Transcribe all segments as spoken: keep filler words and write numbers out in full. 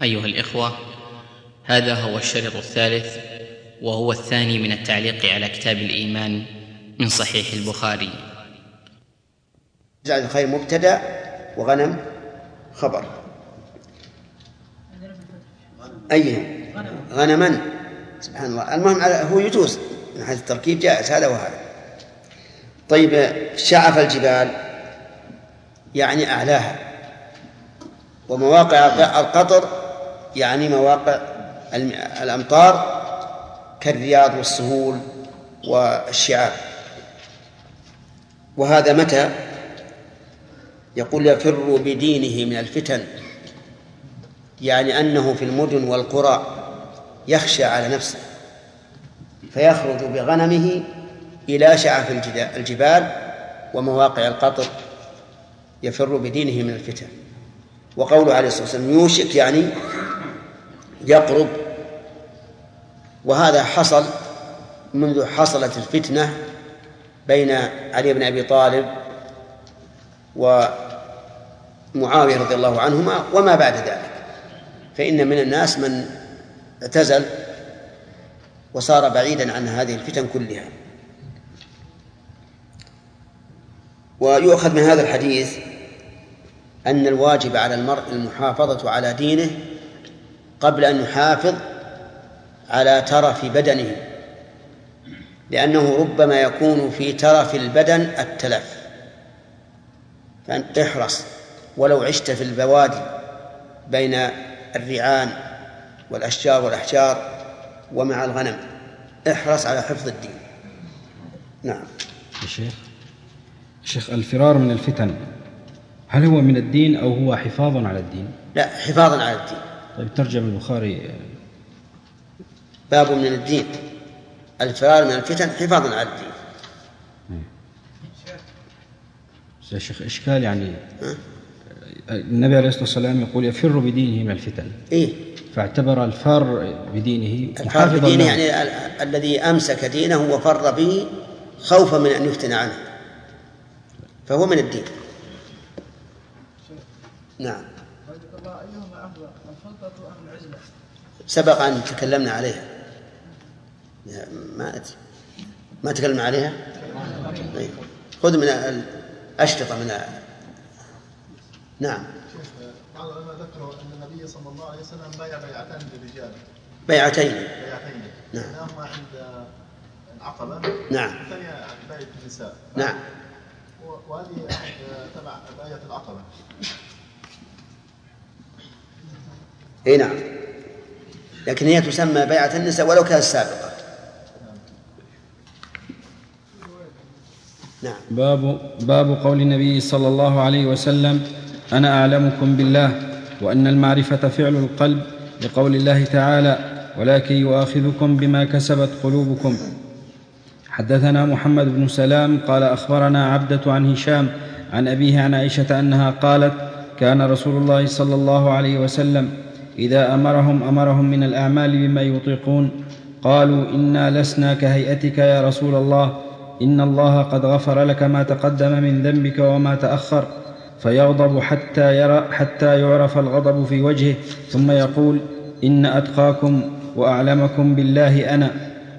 أيها الإخوة، هذا هو الشريط الثالث وهو الثاني من التعليق على كتاب الإيمان من صحيح البخاري. جعل الخير مبتدأ وغنم خبر. أيه غنما، سبحان الله. المهم هو يجوز من حيث التركيب، جائز هذا وهذا. طيب، شعف الجبال يعني أعلاها، ومواقع القطر يعني مواقع الأمطار كالرياض والسهول والشعاب. وهذا متى؟ يقول يفر بدينه من الفتن، يعني أنه في المدن والقرى يخشى على نفسه فيخرج بغنمه إلى شعف الجبال ومواقع القطر يفر بدينه من الفتن. وقوله عليه الصلاة والسلام يوشك يعني يقرب، وهذا حصل منذ حصلت الفتنة بين علي بن أبي طالب ومعاوية رضي الله عنهما وما بعد ذلك، فإن من الناس من اعتزل وصار بعيدا عن هذه الفتن كلها. ويؤخذ من هذا الحديث أن الواجب على المرء المحافظة على دينه قبل أن يحافظ على ترف بدنه، لأنه ربما يكون في ترف البدن التلف، فاحرص ولو عشت في البوادي بين الرعان والأشجار والأحجار ومع الغنم، احرص على حفظ الدين. نعم. الشيخ الشيخ الفرار من الفتن هل هو من الدين أو هو حفاظ على الدين؟ لا، حفاظا على الدين. طيب، ترجم البخاري باب من الدين، الفرار من الفتن حفاظا على الدين. يا شيخ إشكال، يعني ها؟ النبي عليه الصلاة والسلام يقول يفر بدينه من الفتن، إيه؟ فاعتبر الفار بدينه الفار بدينه يعني ال- الذي أمسك دينه وفر به خوفا من أن يفتن عنه، فهو من الدين. نعم. سبق أن تكلمنا عليها، ما ما تكلمنا عليها. خذ من الأشرطة من ال... نعم. بعض العلماء ذكروا أن النبي صلى الله عليه وسلم بايع بيعتين للرجال. بيعتين. بيعتين. نعم. إحداهما عند العقبة. نعم. الثانية عند بيعة النساء. نعم. وهذه تبع بيعة العقبة. اي نعم، لكن هي تسمى بيعة النساء ولو كانت سابقة. نعم. باب باب قول النبي صلى الله عليه وسلم أنا أعلمكم بالله، وأن المعرفة فعل القلب، لقول الله تعالى ولكن يؤاخذكم بما كسبت قلوبكم. حدثنا محمد بن سلام قال أخبرنا عبدة عن هشام عن أبيه عن عائشة أنها قالت كان رسول الله صلى الله عليه وسلم إذا أمرهم أمرهم من الأعمال بما يطيقون، قالوا إنا لسنا كهيئتك يا رسول الله، إن الله قد غفر لك ما تقدم من ذنبك وما تأخر، فيغضب حتى يرى حتى يعرف الغضب في وجهه، ثم يقول إن أتقاكم وأعلمكم بالله أنا.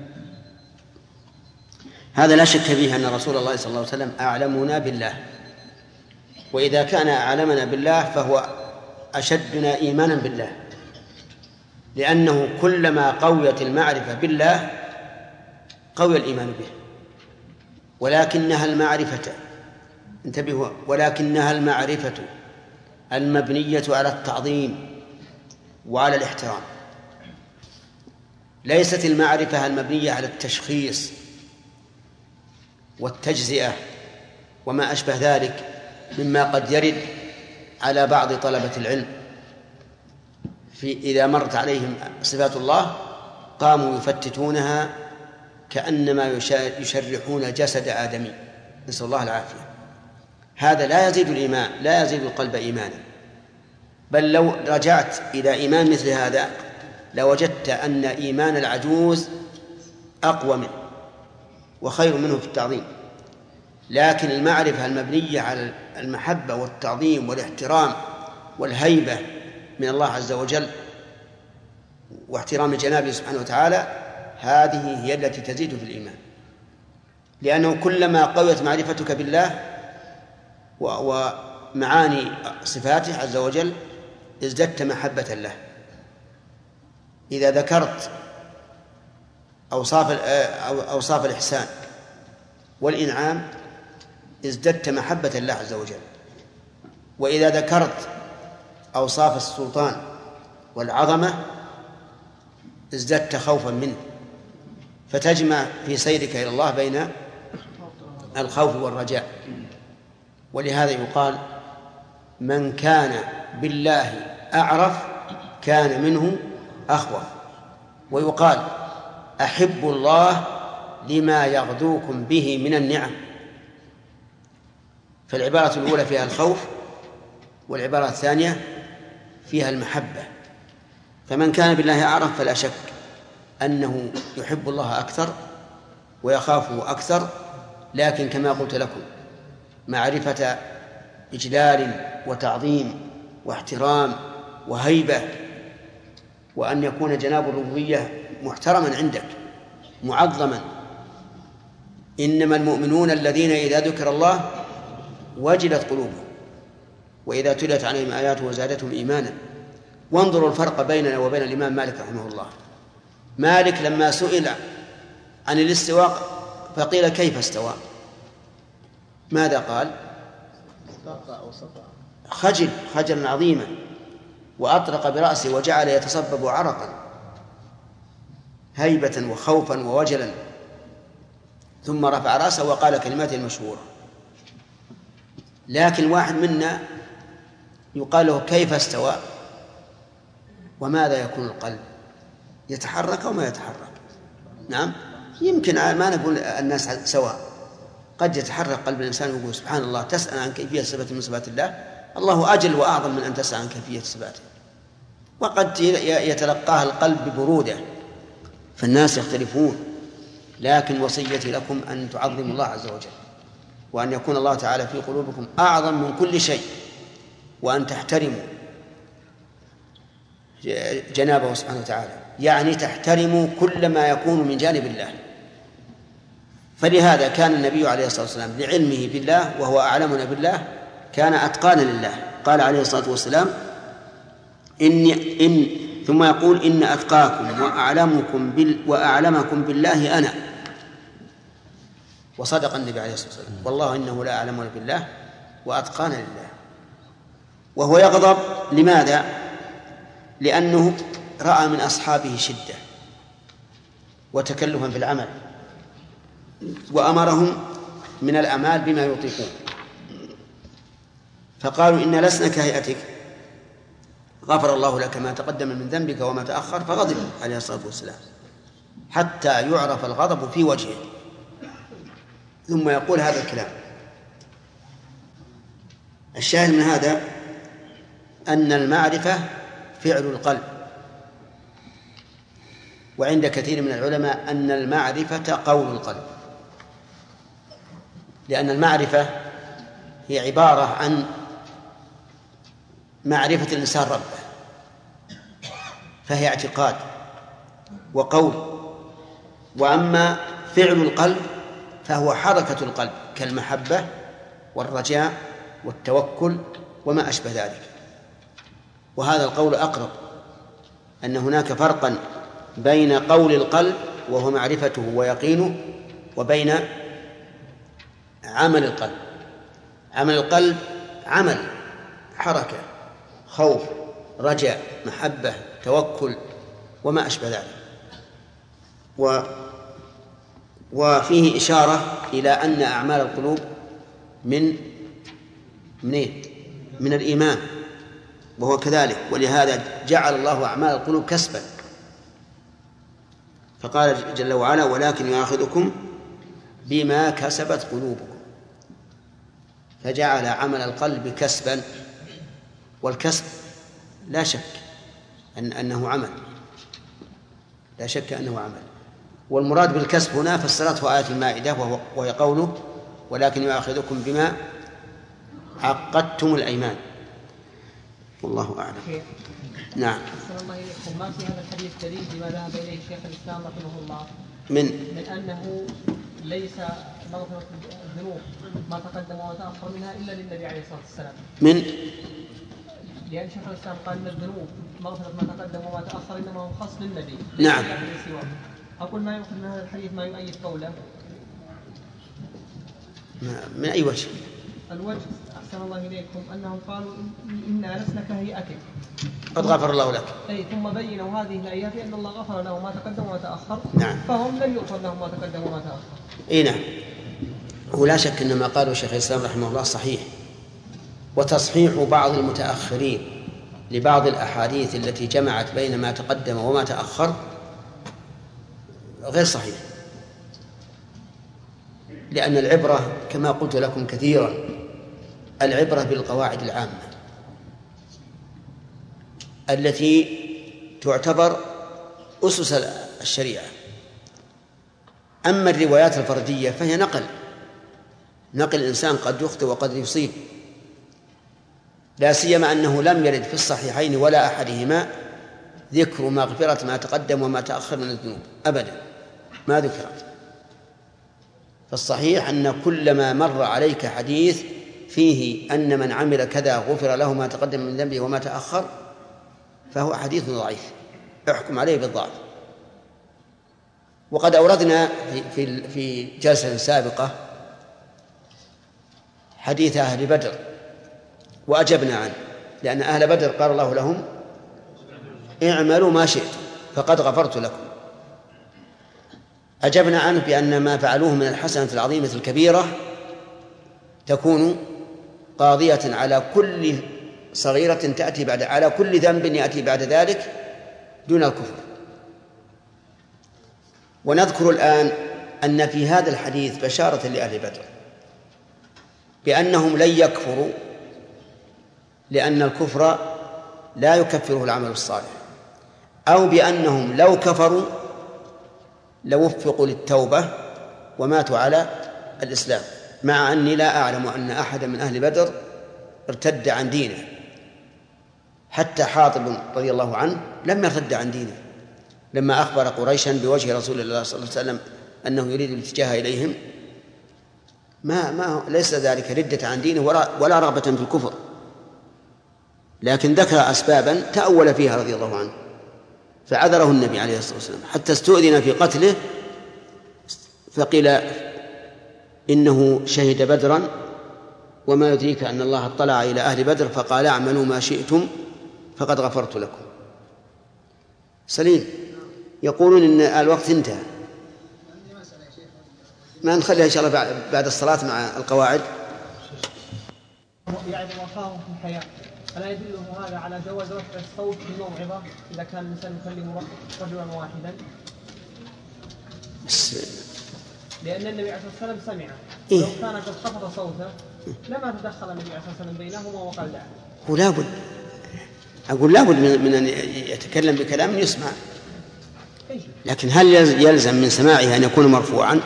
هذا لا شك فيه أن رسول الله صلى الله عليه وسلم أعلمنا بالله، وإذا كان أعلمنا بالله فهو أشدنا إيمانا بالله، لأنه كلما قويت المعرفة بالله قوي الإيمان به. ولكنها المعرفة انتبهوا ولكنها المعرفة المبنية على التعظيم وعلى الاحترام، ليست المعرفة المبنية على التشخيص والتجزئة وما أشبه ذلك مما قد يرد على بعض طلبة العلم، في إذا مرت عليهم صفات الله قاموا يفتتونها كأنما يشرحون جسد آدمي، نسأل الله العافية. هذا لا يزيد الإيمان، لا يزيد القلب إيمانا، بل لو رجعت إلى إيمان مثل هذا لوجدت أن إيمان العجوز أقوى منه وخير منه في التعظيم. لكن المعرفة المبنية على المحبة والتعظيم والاحترام والهيبة من الله عز وجل واحترام جنابه سبحانه وتعالى، هذه هي التي تزيد في الإيمان، لأنه كلما قويت معرفتك بالله ومعاني صفاته عز وجل ازددت محبة له. إذا ذكرت أوصاف أوصاف الإحسان والإنعام ازددت محبة الله عز وجل، وإذا ذكرت أوصاف السلطان والعظمة ازددت خوفا منه، فتجمع في سيرك إلى الله بين الخوف والرجاء. ولهذا يقال من كان بالله أعرف كان منه أخوف، ويقال أحب الله لما يغدوكم به من النعم. فالعبارة الأولى فيها الخوف، والعبارة الثانية فيها المحبة. فمن كان بالله أعرف فلا شك أنه يحب الله أكثر ويخافه أكثر، لكن كما قلت لكم معرفة إجلال وتعظيم واحترام وهيبة، وأن يكون جناب الربوبية محترما عندك معظما. إنما المؤمنون الذين إذا ذكر الله وجلت قلوبهم وإذا تليت عليهم آياته وزادتهم إيمانا. وانظروا الفرق بيننا وبين الإمام مالك رحمه الله. مالك لما سئل عن الاستواء فقيل كيف استوى، ماذا قال؟ خجل خجلا عظيما وأطرق برأسه وجعل يتصبب عرقا هيبة وخوفا ووجلا، ثم رفع رأسه وقال كلماته المشهورة. لكن واحد منا يقال له كيف استوى، وماذا يكون القلب؟ يتحرك أو ما يتحرك؟ نعم، يمكن ما نقول الناس سواء، قد يتحرك قلب الإنسان ويقول سبحان الله، تسأل عن كيفية صفة من صفات الله، الله أجل وأعظم من أن تسأل عن كيفية صفاته. وقد يتلقاها القلب ببرودة، فالناس يختلفون. لكن وصيتي لكم أن تعظموا الله عز وجل، وأن يكون الله تعالى في قلوبكم أعظم من كل شيء، وأن تحترموا جنابه سبحانه وتعالى، يعني تحترموا كل ما يكون من جانب الله. فلهذا كان النبي عليه الصلاة والسلام لعلمه بالله وهو أعلمنا بالله كان أتقانا لله. قال عليه الصلاة والسلام إني إن ثم يقول إن أتقاكم وأعلمكم بال وأعلمكم بالله أنا. وصدق النبي عليه الصلاة والسلام، والله إنه لا أعلمنا بالله وأتقانا لله. وهو يغضب لماذا؟ لأنه رأى من أصحابه شدة وتكلفا في العمل، وأمرهم من الأعمال بما يطيقون، فقالوا إن لسنا كهيئتك، غفر الله لك ما تقدم من ذنبك وما تأخر، فغضب عليه الصلاة والسلام حتى يعرف الغضب في وجهه، ثم يقول هذا الكلام. الشاهد من هذا أن المعرفة فعل القلب، وعند كثير من العلماء أن المعرفة قول القلب، لأن المعرفة هي عبارة عن معرفة الإنسان ربه، فهي اعتقاد وقول. وأما فعل القلب فهو حركة القلب كالمحبة والرجاء والتوكل وما أشبه ذلك. وهذا القول أقرب، أن هناك فرقا بين قول القلب وهو معرفته ويقينه، وبين عمل القلب. عمل القلب عمل، حركة، خوف، رجاء، محبة، توكل وما أشبه ذلك. و وفيه إشارة إلى أن أعمال القلوب من منين؟ من الإيمان، وهو كذلك. ولهذا جعل الله أعمال القلوب كسبا، فقال جل وعلا ولكن يؤاخذكم بما كسبت قلوبكم، فجعل عمل القلب كسبا. والكسب لا شك أن أنه عمل، لا شك أنه عمل. والمراد بالكسب هنا فسرته آية المائدة، وهي قوله ولكن يؤاخذكم بما عقدتم الأيمان. والله أعلم. نعم. عليكم، ما في هذا الحديث دليل بما ذهب إليه الشيخ الإسلام رحمه الله من من أنه ليس مغفرة الذنوب ما تقدم وما تأخر منها إلا للنبي عليه الصلاة والسلام. من لأن شيخ الإسلام قال أن الذنوب مغفرة ما تقدم وما تأخر إنما هو خاص للنبي. نعم. أقول ما يؤخذ من هذا الحديث ما يؤيد قوله. من أي وجه؟ الوجه أحسن الله إليكم أنهم قالوا إنا لسنا كهيئتك قد غفر الله لك. أي ثم بينوا هذه الآيات أن الله غفر له ما تقدم وما تأخر. نعم. فهم لم يغفر لهم ما تقدم وما تأخر. إيه نعم. ولا شك أن ما قاله شيخ الإسلام رحمه الله صحيح، وتصحيح بعض المتأخرين لبعض الأحاديث التي جمعت بين ما تقدم وما تأخر غير صحيح، لأن العبرة كما قلت لكم كثيرا العبرة بالقواعد العامة التي تعتبر أسس الشريعة. أما الروايات الفردية فهي نقل نقل الإنسان قد يخطئ وقد يصيب، لا سيما أنه لم يرد في الصحيحين ولا أحدهما ذكر مغفرة ما تقدم وما تأخر من الذنوب أبدا، ما ذكرت. فالصحيح أن كل ما مر عليك حديث فيه أن من عمل كذا غفر له ما تقدم من ذنبه وما تأخر فهو حديث ضعيف، احكم عليه بالضعف. وقد أوردنا في في جلسة سابقة حديث أهل بدر وأجبنا عنه، لأن أهل بدر قال الله لهم اعملوا ما شئتم فقد غفرت لكم. أجبنا عنه بأن ما فعلوه من الحسنة العظيمة الكبيرة تكون قاضية على كل صغيرة تأتي بعد على كل ذنب يأتي بعد ذلك دون الكفر. ونذكر الآن أن في هذا الحديث بشارة لأهل بدر بأنهم لن يكفروا، لأن الكفر لا يكفره العمل الصالح، أو بأنهم لو كفروا لوفقوا للتوبة وماتوا على الإسلام، مع أني لا أعلم أن أحد من أهل بدر ارتد عن دينه، حتى حاطب رضي الله عنه لم يرتد عن دينه لما أخبر قريشا بوجه رسول الله صلى الله عليه وسلم أنه يريد الاتجاه إليهم، ما ما ليس ذلك ردة عن دينه ولا, ولا رغبة في الكفر، لكن ذكر أسبابا تأول فيها رضي الله عنه فعذره النبي عليه الصلاة والسلام حتى استؤذن في قتله، فقيل إنه شهد بدرا وما يدريك أن الله اطلع إلى أهل بدر فقال اعملوا ما شئتم فقد غفرت لكم. سليم، يقولون إن الوقت انتهى، ما نخليها إن شاء الله بعد الصلاة مع القواعد. يعني وقاهم في الحياة، ألا يدله هذا على جواز رفع الصوت بالموعظة إذا كان الإنسان يكلم رجلا واحدا؟ لأن النبي عليه الصلاة والسلام سمع، ولو كان قد خفض صوته لما تدخل النبي عليه الصلاة والسلام بينهما وقال دعه. هو لابد، أقول لابد من أن يتكلم بكلام يسمع، لكن هل يلزم من سماعه أن يكون مرفوعا؟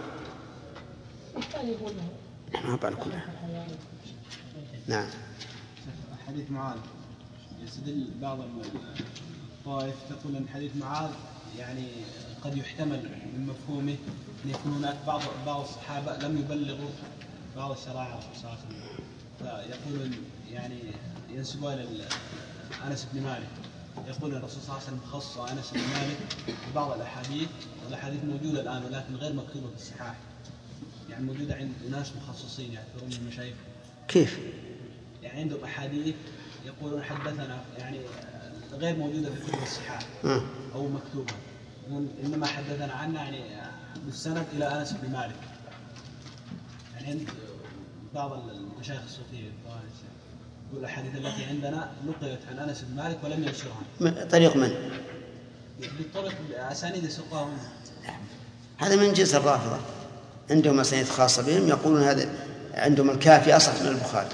ما بعرف كلها. نعم. حديث معاذ يستدل بعض الطائف تقول أن حديث معاذ يعني قد يحتمل من مفهومه أن يكون هناك بعض بعض الصحابة لم يبلغوا بعض الشرائع الرسول صلى الله عليه وسلم، فيقولون يعني ينسبوا إلى أنس بن مالك، يقول الرسول صلى الله عليه وسلم خص أنس بن مالك ببعض الأحاديث، والأحاديث موجودة الآن ولكن غير مكتوبة في الصحاح، يعني موجودة عند ناس مخصصين يعتبرون المشايخ. كيف؟ يعني عندهم أحاديث يقولون حدثنا يعني غير موجودة في كتب الصحاح أو مكتوبة، إنما حدثنا عنه يعني بالسند إلى أنس بن مالك. يعني عند بعض المشايخ الصوفية يقول الأحاديث التي عندنا نقلت عن أنس بن مالك ولم ينشرها. طريق من؟ بالطريق أسانيد سقاهم. هذا من جنس الرافضة، عندهم أسانيد خاصة بهم، يقولون هذا عندهم الكافي أصح من البخاري،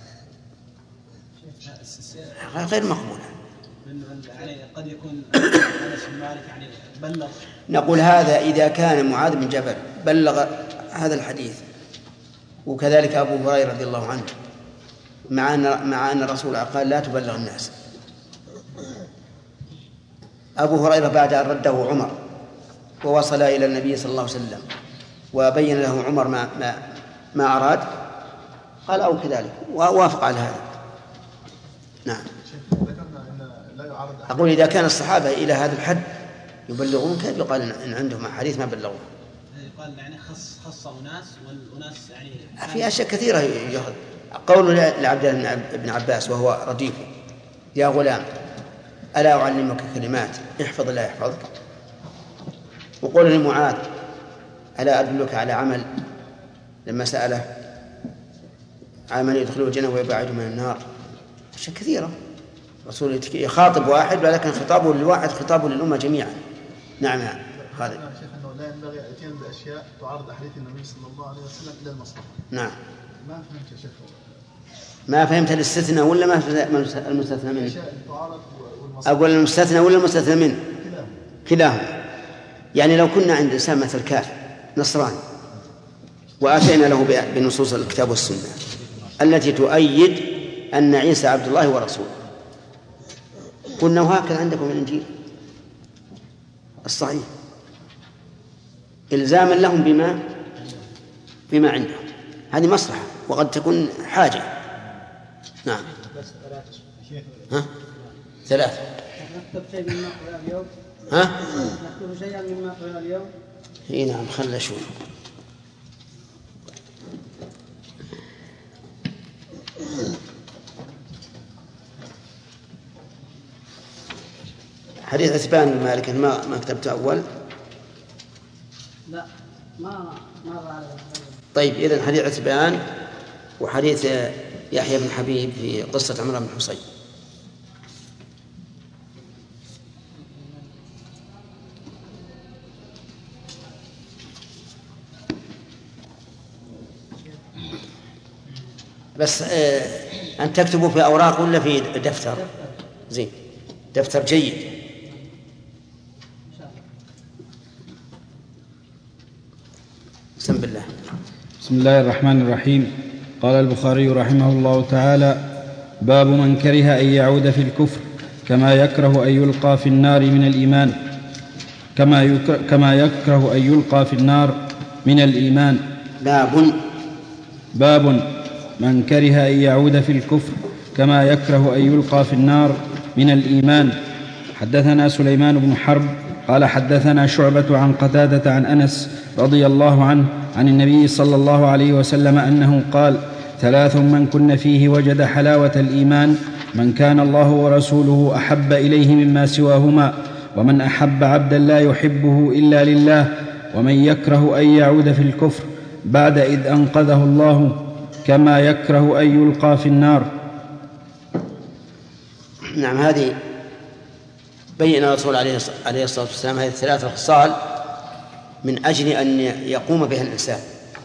غير مقبولة. يعني قد يكون أنس بن مالك يعني بلغ. نقول هذا إذا كان معاذ بن جبل بلغ هذا الحديث، وكذلك أبو هريرة رضي الله عنه، مع أن مع أن الرسول قال لا تبلغ الناس. أبو هريرة بعد أن رده عمر ووصل إلى النبي صلى الله عليه وسلم وبين له عمر ما, ما, ما أراد قال أو كذلك ووافق على هذا. نعم. أقول إذا كان الصحابة إلى هذا الحد يبلغون كيف يقال إن عندهم حديث ما بلغوا؟ يقال يعني خص خص أناس والأناس يعني في أشياء كثيرة يأخذ. قول لعبد الله بن عباس وهو رديفه يا غلام ألا أعلمك كلمات احفظ الله يحفظك. وقول لمعاذ ألا أدلك على عمل لما سأله عمل يدخله الجنة ويبعده من النار. أشياء كثيرة رسول يخاطب واحد ولكن خطابه للواحد خطابه للأمة جميعا. نعم خالد. لا ينبغي الاتيان باشياء تعارض احاديث النبي صلى الله عليه وسلم الى المصلحه. نعم. ما فهمت يا شيخ. ما فهمت الاستثناء ولا ما المستثنى منه؟ الاشياء تعارض والمصلحه. اقول المستثنى ولا المستثنى منه؟ كلاهما. كلاهما. يعني لو كنا عند انسان مثل كافر نصراني واتينا له بنصوص الكتاب والسنه التي تؤيد ان عيسى عبد الله ورسوله قلنا وهكذا عندكم الانجيل الصحيح إلزاما لهم بما بما عندهم. هذه مصلحة وقد تكون حاجة. نعم. ها؟ ثلاثة. نكتب شيء مما قرأ اليوم. ها؟ نكتب شيئا مما قرأ اليوم. إيه نعم خلنا شوف. حديث عتبان بن مالك ما ما كتبته أول. لا ما ما على. طيب إذن حديث عتبان وحديث يحيى بن حبيب في قصة عمرو بن حصين. بس آه أن تكتبوا في أوراق ولا في دفتر؟ زين دفتر جيد. بسم الله. بسم الله الرحمن الرحيم. قال البخاري رحمه الله تعالى: باب من كره أن يعود في الكفر كما يكره أن يلقى في النار من الإيمان كما يكره, كما يكره أن يلقى في النار من الإيمان. باب باب من كره أن يعود في الكفر كما يكره أن يلقى في النار من الإيمان. حدثنا سليمان بن حرب قال حدثنا شعبة عن قتادة عن أنس رضي الله عنه عن النبي صلى الله عليه وسلم أنه قال: ثلاث من كن فيه وجد حلاوة الإيمان: من كان الله ورسوله أحب إليه مما سواهما، ومن أحب عبدا لا يحبه إلا لله، ومن يكره أن يعود في الكفر بعد إذ أنقذه الله كما يكره أن يلقى في النار. نعم. هذه بين الرسول عليه الصلاة والسلام هذه الثلاث خصال من أجل أن يقوم بها الإنسان.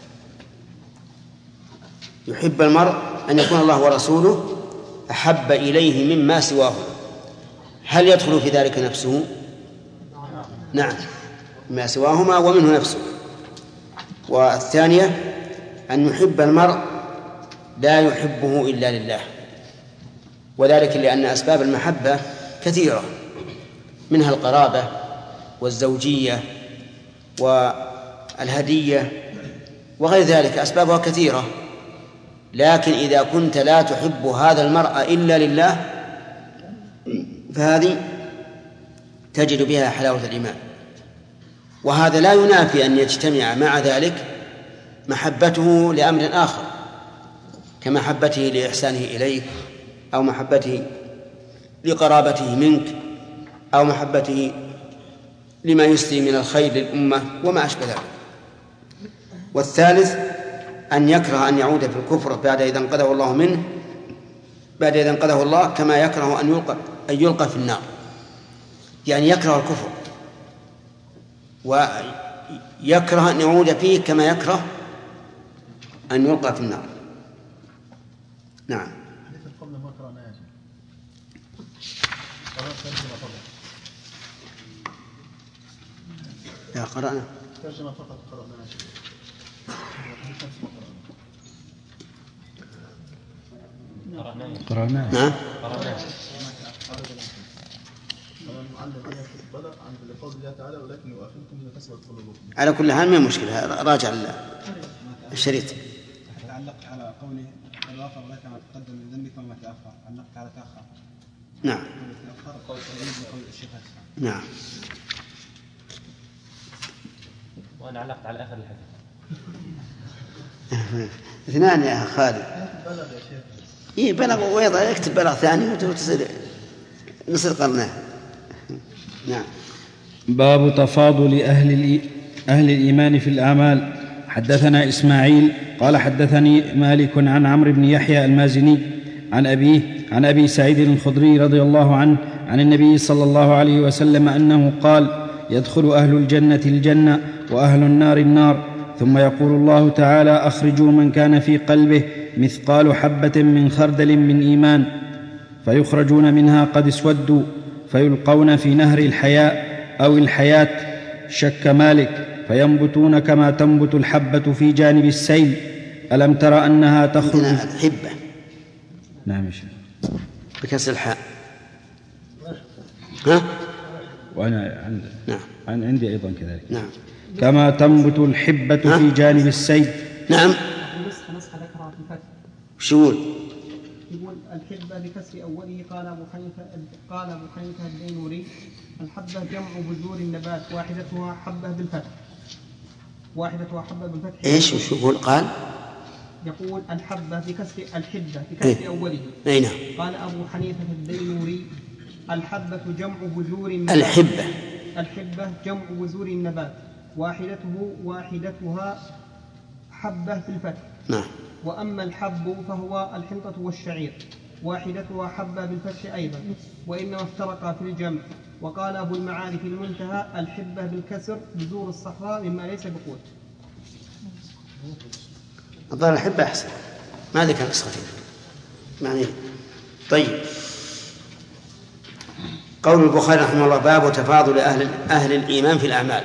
يحب المرء أن يكون الله ورسوله أحب إليه مما سواه. هل يدخل في ذلك نفسه؟ نعم ما سواهما ومنه نفسه. والثانية أن يحب المرء لا يحبه إلا لله، وذلك لأن أسباب المحبة كثيرة، منها القرابة والزوجية والهدية وغير ذلك، أسبابها كثيرة. لكن إذا كنت لا تحب هذا المرء إلا لله فهذه تجد بها حلاوة الإيمان. وهذا لا ينافي أن يجتمع مع ذلك محبته لأمر آخر كمحبته لإحسانه إليك، أو محبته لقرابته منك، أو محبته لما يسري من الخير للأمة وما أشبه ذلك. والثالث أن يكره أن يعود في الكفر بعد إذا انقذه الله منه بعد إذا انقذه الله كما يكره أن يلقى, أن يلقى في النار، يعني يكره الكفر ويكره أن يعود فيه كما يكره أن يلقى في النار. نعم. حديث القبل ما قرأنا يا شيخ. لا قرأنا ترجمة فقط قرأنا يا شيخ. قرأنا نعم. عن الذين بلغ عن لقول الله تعالى ولكن يؤاخذكم بما كسبت قلوبكم. على كل حال ما مشكلة، راجع الشريط. تعلقت على قوله قد غفر لك ما تقدم من ذنبك وما تأخر، علقت على تأخر. نعم. تأخر قول قول الشيخ. نعم. وأنا علقت على آخر الحديث. اثنان يا خالد. بلغ يا شيخ. إيه بلغ ويضع يكتب بلغ ثاني وتصير نصير قرنه. نعم. باب تفاضل أهل أهل الإيمان في الأعمال. حدثنا إسماعيل قال حدثني مالك عن عمرو بن يحيى المازني عن أبيه عن أبي سعيد الخدري رضي الله عنه عن النبي صلى الله عليه وسلم أنه قال: يدخل أهل الجنة الجنة وأهل النار النار، ثم يقول الله تعالى: أخرجوا من كان في قلبه مثقال حبة من خردل من إيمان، فيخرجون منها قد اسودوا، فيلقون في نهر الحياء أو الحياة، شك مالك، فينبتون كما تنبت الحبة في جانب السيل. ألم تر أنها تخرج حبة؟ نعم يا شيخ. بكسر الحاء. ها؟ وأنا عند... نعم. عندي أيضا كذلك. نعم. كما تنبت الحبة ها؟ في جانب السيل. نعم. نسخة نسخة ذكرها في الفتح. شو يقول؟ يقول الحبة بكسر أوله. قال أبو حنيفة قال أبو حنيفة الدينوري: الحبة جمع بذور النبات، واحدتها حبة بالفتح. واحدتها حبة بالفتح. إيش وش يقول؟ قال يقول الحبة بكسر الحبة بكسر إيه؟ أوله. أي نعم. قال أبو حنيفة الدينوري: الحبة جمع بذور النبات. الحبة الحبة جمع بذور النبات، واحدته واحدتها حبة بالفتح. نعم. وأما الحب فهو الحنطة والشعير، واحدتها حبة بالفتح أيضا، وإنما افترقا في الجمع. وقال أبو المعارف المنتهى: الحبة بالكسر بذور الصحراء مما ليس بقوت. الظاهر الحبة أحسن، ما ذكر نسختين يعني. طيب، قول البخاري رحمه الله: باب تفاضل أهل, أهل الإيمان في الأعمال.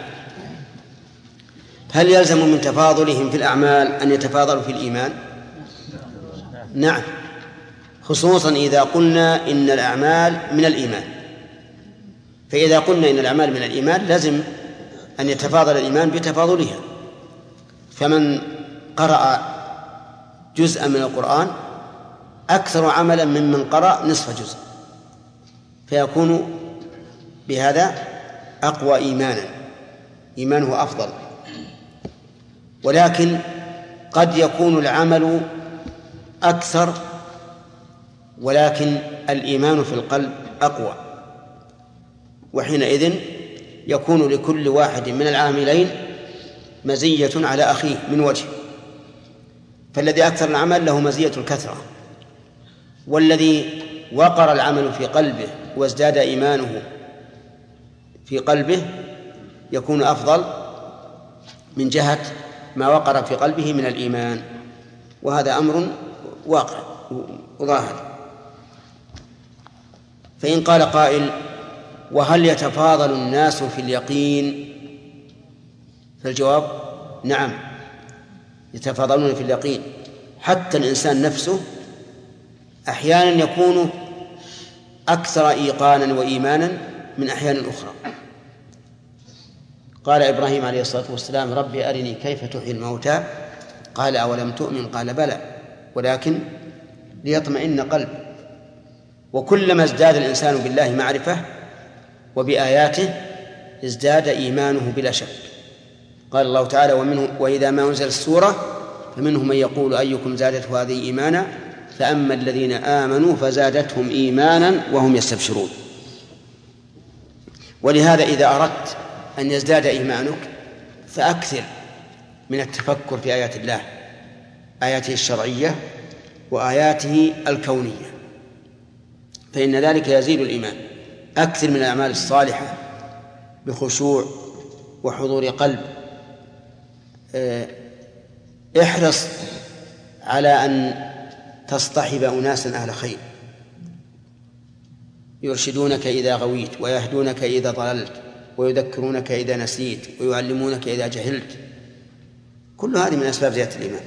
هل يلزم من تفاضلهم في الأعمال أن يتفاضلوا في الإيمان؟ نعم، خصوصا إذا قلنا إن الأعمال من الإيمان. فإذا قلنا إن الأعمال من الإيمان لازم أن يتفاضل الإيمان بتفاضلها. فمن قرأ جزءا من القرآن أكثر عملا ممن قرأ نصف جزء، فيكون بهذا أقوى إيمانا، إيمانه أفضل. ولكن قد يكون العمل أكثر ولكن الإيمان في القلب أقوى، وحينئذ يكون لكل واحد من العاملين مزية على أخيه من وجه. فالذي أكثر العمل له مزية الكثرة، والذي وقر العمل في قلبه وازداد إيمانه في قلبه يكون أفضل من جهة ما وقر في قلبه من الإيمان. وهذا أمر واقع وظاهر. فإن قال قائل: وهل يتفاضل الناس في اليقين؟ فالجواب: نعم، يتفاضلون في اليقين. حتى الإنسان نفسه أحيانا يكون أكثر إيقانا وإيمانا من أحيان أخرى. قال إبراهيم عليه الصلاة والسلام: ربي أرني كيف تحيي الموتى، قال: أولم تؤمن؟ قال: بلى ولكن ليطمئن قلب. وكلما ازداد الإنسان بالله معرفة وبآياته ازداد إيمانه بلا شك. قال الله تعالى: ومنه وإذا ما أنزل السورة فمنهم من يقول أيكم زادته هذه إيمانا، فأما الذين آمنوا فزادتهم إيمانا وهم يستبشرون. ولهذا إذا أردت أن يزداد إيمانك فأكثر من التفكر في آيات الله، آياته الشرعية وآياته الكونية، فإن ذلك يزيد الإيمان. أكثر من الأعمال الصالحة بخشوع وحضور قلب. احرص على أن تصطحب أناسا أهل خير يرشدونك إذا غويت، ويهدونك إذا ضللت، ويذكرونك إذا نسيت، ويعلمونك إذا جهلت. كل هذه من أسباب زيادة الإيمان.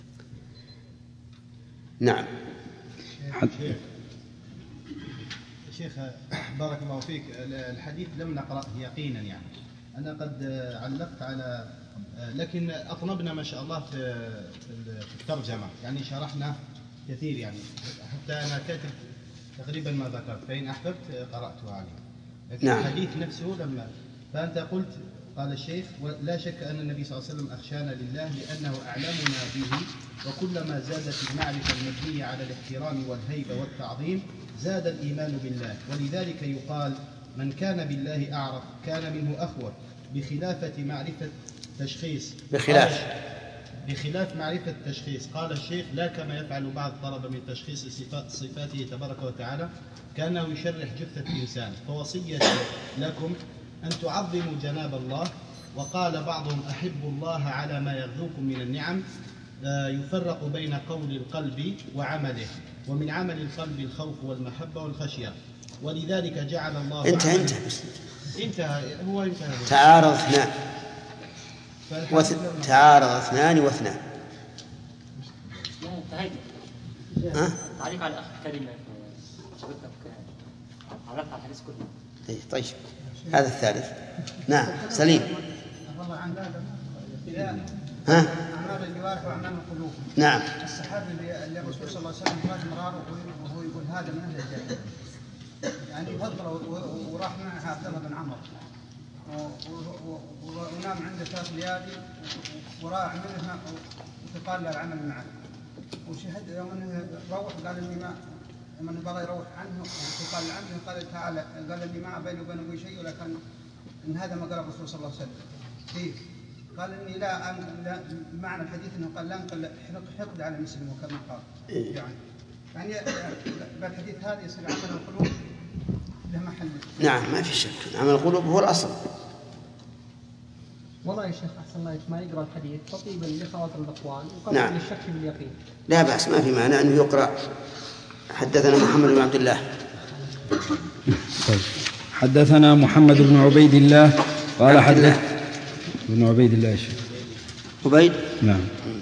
نعم. شيخ بارك الله فيك، الحديث لم نقرأه يقينا، يعني أنا قد علقت على، لكن أطنبنا ما شاء الله في في الترجمة، يعني شرحنا كثير، يعني حتى أنا كاتب تقريبا ما ذكرت، فإن أحببت قرأته عليه، لكن نعم. الحديث نفسه لما فأنت قلت، قال الشيخ: ولا شك أن النبي صلى الله عليه وسلم أخشانا لله لأنه أعلمنا به، وكلما زادت المعرفة المبنية على الاحترام والهيبة والتعظيم زاد الإيمان بالله، ولذلك يقال: من كان بالله أعرف كان منه أخوف، بخلافة معرفة تشخيص بخلاف بخلاف معرفة التشخيص. قال الشيخ: لا كما يفعل بعض الطلبة من تشخيص صفات صفاته تبارك وتعالى كأنه يشرح جثة إنسان. فوصية لكم أن تعظموا جناب الله. وقال بعضهم: أحبوا الله على ما يغذوكم من النعم. يفرق بين قول القلب وعمله، ومن عمل القلب الخوف والمحبة والخشية، ولذلك جعل الله انتهى انتهى انتهى هو انتهى تعارض اثنان وث... تعارض اثنان واثنان. لا انتهيت. تعليق على اخر كلمه عرفت على الحديث كله. طيب هذا الثالث. نعم سليم. والله عن هذا ها أعمال الجوارح وأعمال القلوب. نعم. الصحابي اللي الرسول صلى الله عليه وسلم قال مراره وهو يقول هذا من أهل الجنة، يعني فضل وراح معها عبد الله بن عمرو ونام عنده ثلاث ليالي وراح منها وتقال له العمل معه، وشهد يوم انه روح قال اني ما من بغى يروح عنه وقال عنه قال تعالى قال اني ما بيني وبين ابوي شيء، ولكن ان هذا ما قال الرسول صلى الله عليه وسلم كيف؟ قال اني لا, أن لا معنى الحديث انه قال لا انقل حقد على المسلم وكما قال يعني يعني بالحديث هذا يصير عمل القلوب له محل. نعم ما في شك، عمل القلوب هو الاصل. والله يا شيخ احسن الله ما يقرا الحديث تطيبا لخواطر الاقوال وقبل نعم. للشك باليقين. لا باس، ما في معنى انه يقرا. حدثنا محمد بن عبد الله. طيب. حدثنا محمد بن عبيد الله قال حدث بن عبيد الله يا شيخ. عبيد نعم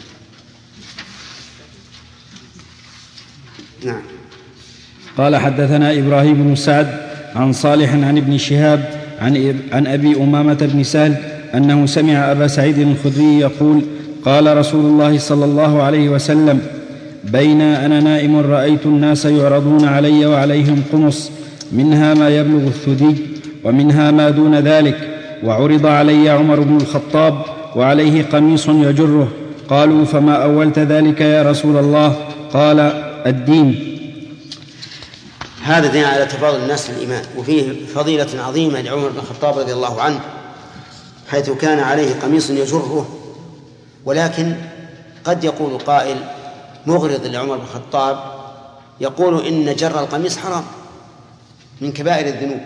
نعم. قال حدثنا إبراهيم بن سعد عن صالح عن ابن شهاب عن عن أبي أمامة بن سهل أنه سمع أبا سعيد الخدري يقول: قال رسول الله صلى الله عليه وسلم: بين أنا نائم رأيت الناس يعرضون علي وعليهم قمص، منها ما يبلغ الثدي ومنها ما دون ذلك، وعرض علي عمر بن الخطاب وعليه قميص يجره. قالوا: فما أولت ذلك يا رسول الله؟ قال: الدين. هذا دين على تفاضل الناس في الإيمان، وفيه فضيلة عظيمة لعمر بن الخطاب رضي الله عنه، حيث كان عليه قميص يجره. ولكن قد يقول قائل مغرض لعمر بن الخطاب يقول إن جر القميص حرام من كبائر الذنوب،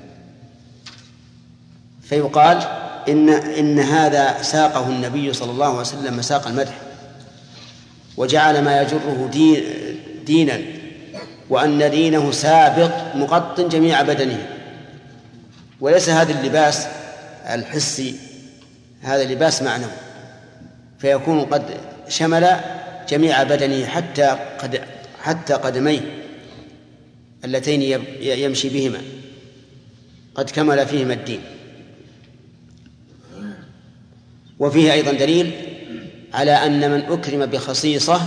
فيقال إن, إن هذا ساقه النبي صلى الله عليه وسلم مساق المدح، وجعل ما يجره دين دينا، وأن دينه سابق مغط جميع بدنه. وليس هذا اللباس الحسي، هذا لباس معنوي، فيكون قد شمل جميع بدنه حتى قد حتى قدميه اللتين يمشي بهما، قد كمل فيهما الدين. وفيه أيضا دليل على أن من أكرم بخصيصة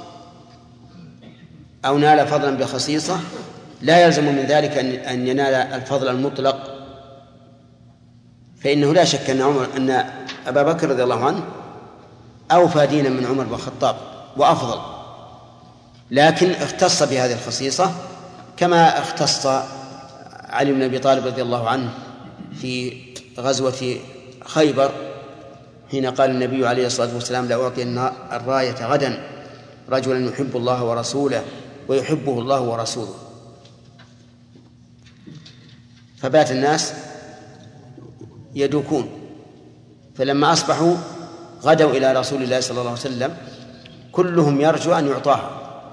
أو نال فضلا بخصيصة لا يلزم من ذلك أن ينال الفضل المطلق، فإنه لا شك أن عمر أن أبا بكر رضي الله عنه أوفى دينا من عمر بن الخطاب وأفضل، لكن اختص بهذه الخصيصة كما اختص علي بن أبي طالب رضي الله عنه في غزوة خيبر، حين قال النبي عليه الصلاة والسلام: لا أعطي الراية غدا رجلا يحب الله ورسوله ويحبه الله ورسوله. فبات الناس يدوكون، فلما أصبحوا غدوا إلى رسول الله صلى الله عليه وسلم كلهم يرجو أن يعطاها،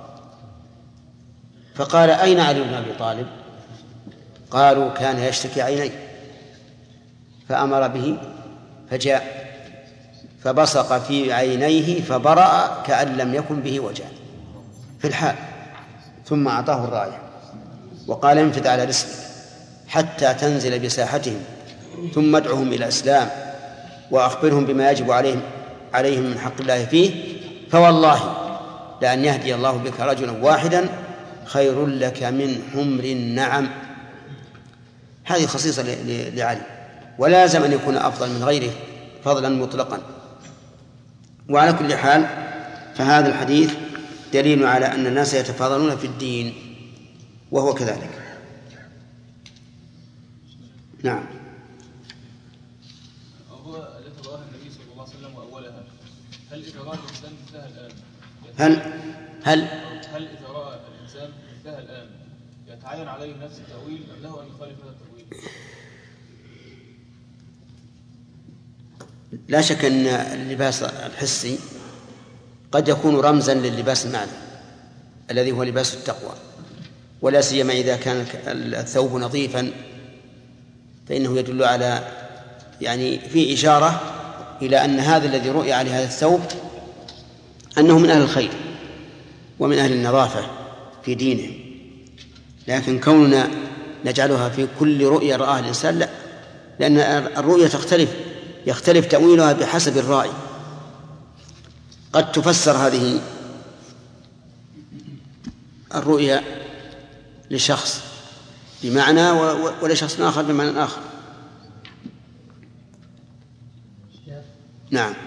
فقال: أين علي بن أبي طالب؟ قالوا: كان يشتكي عينيه، فأمر به فجاء فبصق في عينيه فبرأ كأن لم يكن به وجع في الحال، ثم أعطاه الراية. وقال انفذ على رسلك حتى تنزل بساحتهم ثم ادعهم إلى الإسلام وأخبرهم بما يجب عليهم عليهم من حق الله فيه، فوالله لأن يهدي الله بك رجلا واحدا خير لك من حمر النعم. هذه خصيصة لعلي، ولازم أن يكون أفضل من غيره فضلا مطلقا. وعلى كل حال فهذا الحديث دليل على أن الناس يتفاضلون في الدين، وهو كذلك. نعم. هو التي رآها النبي صلى الله عليه وسلم وأولها، هل إذا رأى الإنسان مثلها الآن هل هل هل إذا رأى الإنسان مثلها الآن يتعين عليه نفس التأويل أم له أن يخالف هذا التأويل؟ لا شك أن اللباس الحسي قد يكون رمزا لللباس المعنوي الذي هو لباس التقوى، ولا سيما إذا كان الثوب نظيفا فإنه يدل على يعني في إشارة إلى أن هذا الذي رؤي عليه هذا الثوب أنه من أهل الخير ومن أهل النظافة في دينه. لكن كوننا نجعلها في كل رؤية رآها الإنسان لا، لأن الرؤية تختلف يختلف تأويلها بحسب الرائي. قد تفسر هذه الرؤيا لشخص بمعنى ولشخص آخر بمعنى آخر. نعم.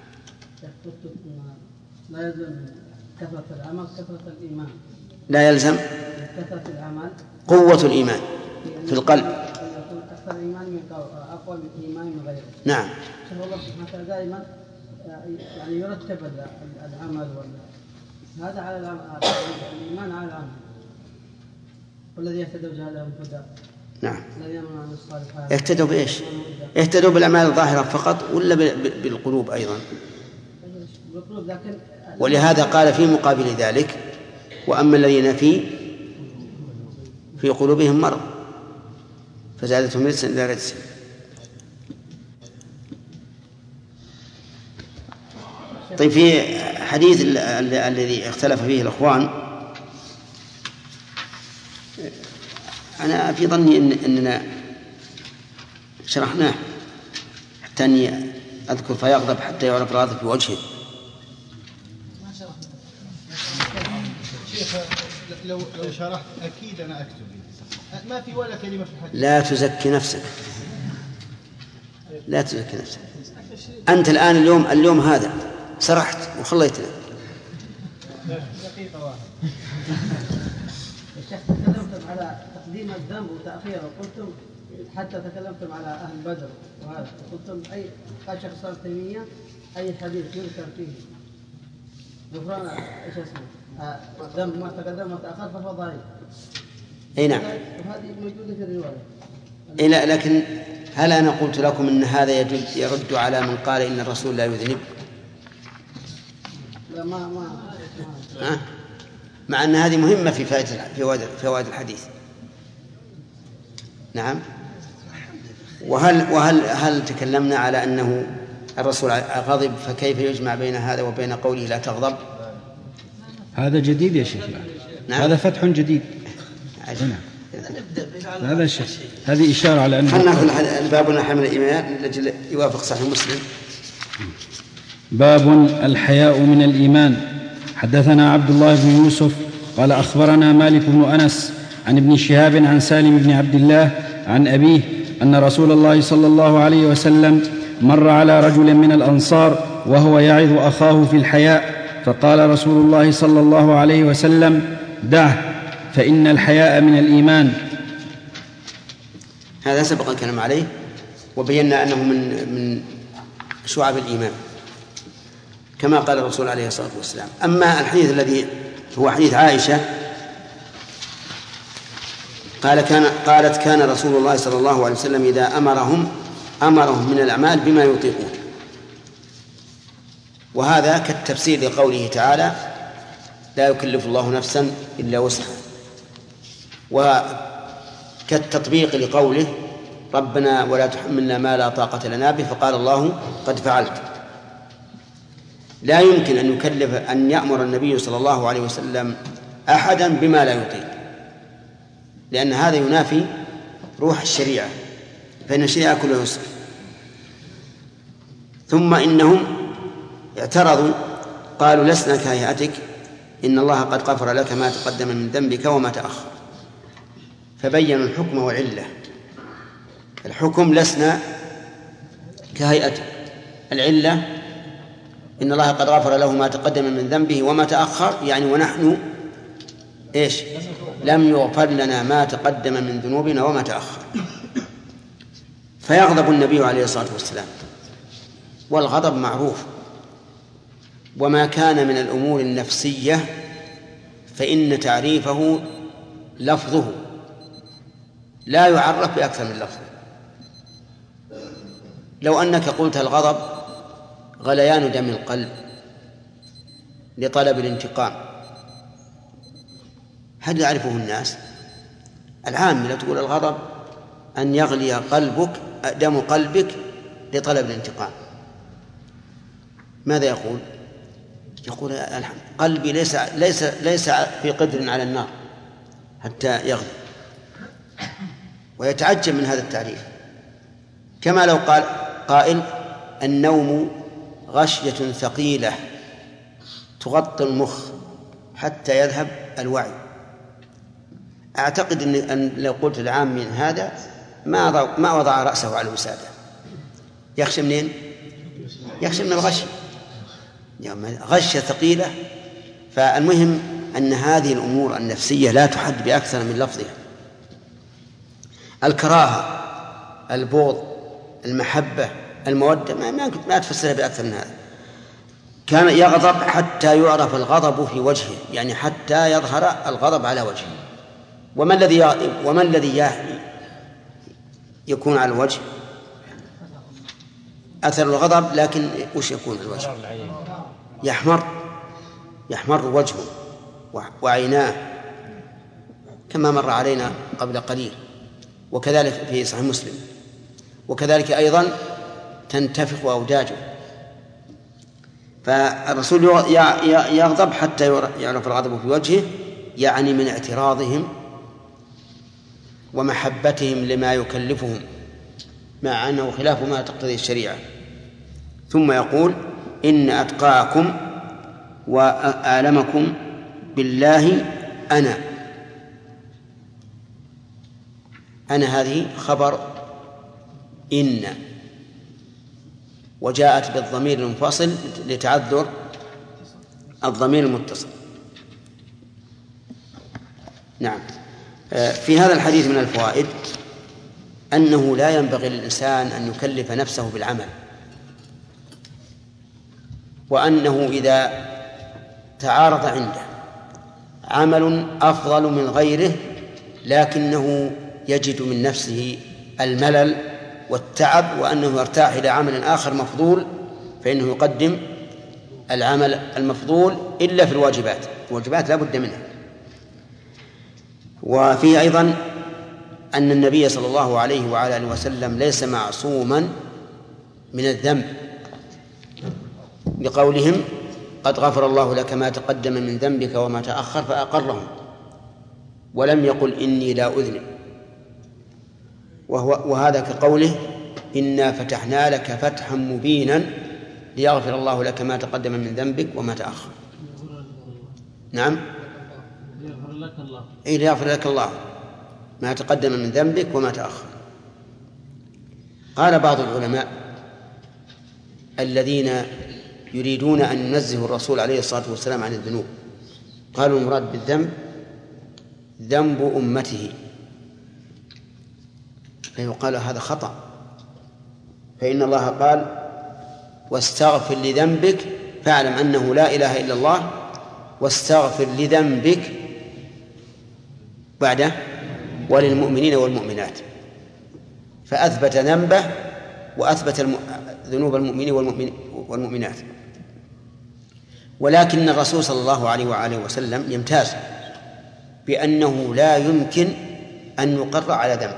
لا يلزم كثرة العمل كثرة الإيمان. لا يلزم كثرة العمل قوة الإيمان في القلب. يكون أكثر إيمان من أقوى من إيمان من غيره. نعم. شوف الله سبحانه وتعالى دائما يعني يرتب العمل هذا على الإيمان على العمل. والذي يهتدوا جهلهم هدى. نعم. الذين آمنوا وعملوا الصالحات. يهتدوا بإيش؟ يهتدوا بالأعمال الظاهرة فقط ولا بالقلوب أيضا؟ بالقلوب. لكن ولهذا قال في مقابل ذلك وأما الذين في في قلوبهم مرض فزادتهم رجسا إلى رجسهم. طيب في حديث الذي اختلف فيه الأخوان أنا في ظني إن أننا شرحناه حتى أني أذكر فيغضب حتى يعرف راضي في وجهه. شيخ لو لو شرحت أكيد أنا أكتب ما في ولا كلمة في الحديث. لا تزكي نفسك لا تزكي نفسك أنت الآن اليوم اليوم هذا سرحت وخليتنا. دقيقة واحدة. الشيخ تكلمتم على تقديم الذنب وتأخيره وقلتم حتى تكلمتم على أهل بدر وهذا قلتم أي قال شيخ الإسلام ابن تيمية أي حديث يذكر فيه غفران إيش اسمه الذنب ما تقدم ما تأخر فهو ضعيف. أي نعم. وهذه موجودة في الرواية. إيه لا لكن هل أنا قلت لكم أن هذا يرد, يرد على من قال إن الرسول لا يذنب؟ لا ما ما, ما. أه؟ مع أن هذه مهمة في فوائد فوائد الحديث. نعم. وهل وهل هل تكلمنا على أنه الرسول غضب فكيف يجمع بين هذا وبين قوله لا تغضب؟ هذا جديد يا شيخ. نعم. هذا فتح جديد. نعم. هذا الشيء هذه إشارة على أن خلنا نأخذ الباب حمل الإيمان لأجل يوافق صحيح مسلم. باب الحياء من الإيمان. حدثنا عبد الله بن يوسف قال أخبرنا مالك بن أنس عن ابن شهاب عن سالم بن عبد الله عن أبيه أن رسول الله صلى الله عليه وسلم مر على رجل من الأنصار وهو يعظ أخاه في الحياء فقال رسول الله صلى الله عليه وسلم دعه فإن الحياء من الإيمان. هذا سبق الكلام عليه وبينا أنه من من شعب الإيمان كما قال الرسول عليه الصلاة والسلام. أما الحديث الذي هو حديث عائشة قال كان قالت كان رسول الله صلى الله عليه وسلم إذا أمرهم أمرهم من الأعمال بما يطيقون، وهذا كالتفسير لقوله تعالى لا يكلف الله نفسا إلا وسعها، وكالتطبيق لقوله ربنا ولا تحملنا ما لا طاقة لنا به فقال الله قد فعلت. لا يمكن أن يكلف أن يأمر النبي صلى الله عليه وسلم أحدا بما لا يطيق، لأن هذا ينافي روح الشريعة، فإن الشريعة كلها يسر. ثم إنهم اعترضوا قالوا لسنا كهيئتك إن الله قد غفر لك ما تقدم من ذنبك وما تأخر، فبينوا الحكم والعلة. الحكم لسنا كهيئتك، العلة إن الله قد غفر له ما تقدم من ذنبه وما تأخر، يعني ونحن إيش لم يغفر لنا ما تقدم من ذنوبنا وما تأخر. فيغضب النبي عليه الصلاة والسلام، والغضب معروف، وما كان من الأمور النفسية فإن تعريفه لفظه لا يعرف بأكثر من لفظه. لو أنك قلت الغضب غليان دم القلب لطلب الانتقام، هل يعرفه الناس؟ العامة تقول الغضب أن يغلي قلبك دم قلبك لطلب الانتقام. ماذا يقول؟ يقول قلبي ليس ليس ليس في قدر على النار حتى يغلي، ويتعجب من هذا التعريف. كما لو قال قائل النوم غشية ثقيلة تغطي المخ حتى يذهب الوعي. أعتقد أن لو قلت العام من هذا ما ما وضع رأسه على الوسادة. يخشى منين؟ يخشى من الغش، غشية ثقيلة. فالمهم أن هذه الأمور النفسية لا تحد بأكثر من لفظها. الكراهة، البغض، المحبة، المودة ما ما تفسرها بأكثر من هذا. كان يغضب حتى يعرف الغضب في وجهه، يعني حتى يظهر الغضب على وجهه. وما الذي وما الذي يكون على الوجه؟ أثر الغضب، لكن وش يكون على الوجه؟ يحمر يحمر وجهه وعيناه كما مر علينا قبل قليل، وكذلك في صحيح مسلم. وكذلك أيضا تنتفخ أوداجه. فالرسول يغضب حتى يعرف الغضب في وجهه، يعني من اعتراضهم ومحبتهم لما يكلفهم، مع أنه خلاف ما تقتضي الشريعة. ثم يقول إن أتقاكم وأعلمكم بالله أنا. أنا هذه خبر إن، وجاءت بالضمير المنفصل لتعذر الضمير المتصل. نعم. في هذا الحديث من الفوائد أنه لا ينبغي للإنسان أن يكلف نفسه بالعمل، وأنه إذا تعارض عنده عمل أفضل من غيره لكنه يجد من نفسه الملل والتعب وأنه يرتاح إلى عمل آخر مفضول، فإنه يقدم العمل المفضول إلا في الواجبات. الواجبات لا بد منها. وفيه أيضا أن النبي صلى الله عليه وعلى آله وسلم ليس معصوما من الذنب، لقولهم قد غفر الله لك ما تقدم من ذنبك وما تأخر، فأقرهم ولم يقل إني لا أذنب. وهو وهذا كقوله إنا فتحنا لك فتحا مبينا ليغفر الله لك ما تقدم من ذنبك وما تأخر. نعم، ليغفر لك الله. إيه ليغفر لك الله ما تقدم من ذنبك وما تأخر. قال بعض العلماء الذين يريدون أن ينزهوا الرسول عليه الصلاة والسلام عن الذنوب، قالوا المراد بالذنب ذنب أمته، فيقال هذا خطأ، فإن الله قال واستغفر لذنبك فاعلم أنه لا إله إلا الله واستغفر لذنبك بعده وللمؤمنين والمؤمنات، فأثبت ذنبه وأثبت ذنوب المؤمنين والمؤمنات. ولكن الرسول صلى الله عليه وآله وسلم يمتاز بأنه لا يمكن أن يقر على ذنب،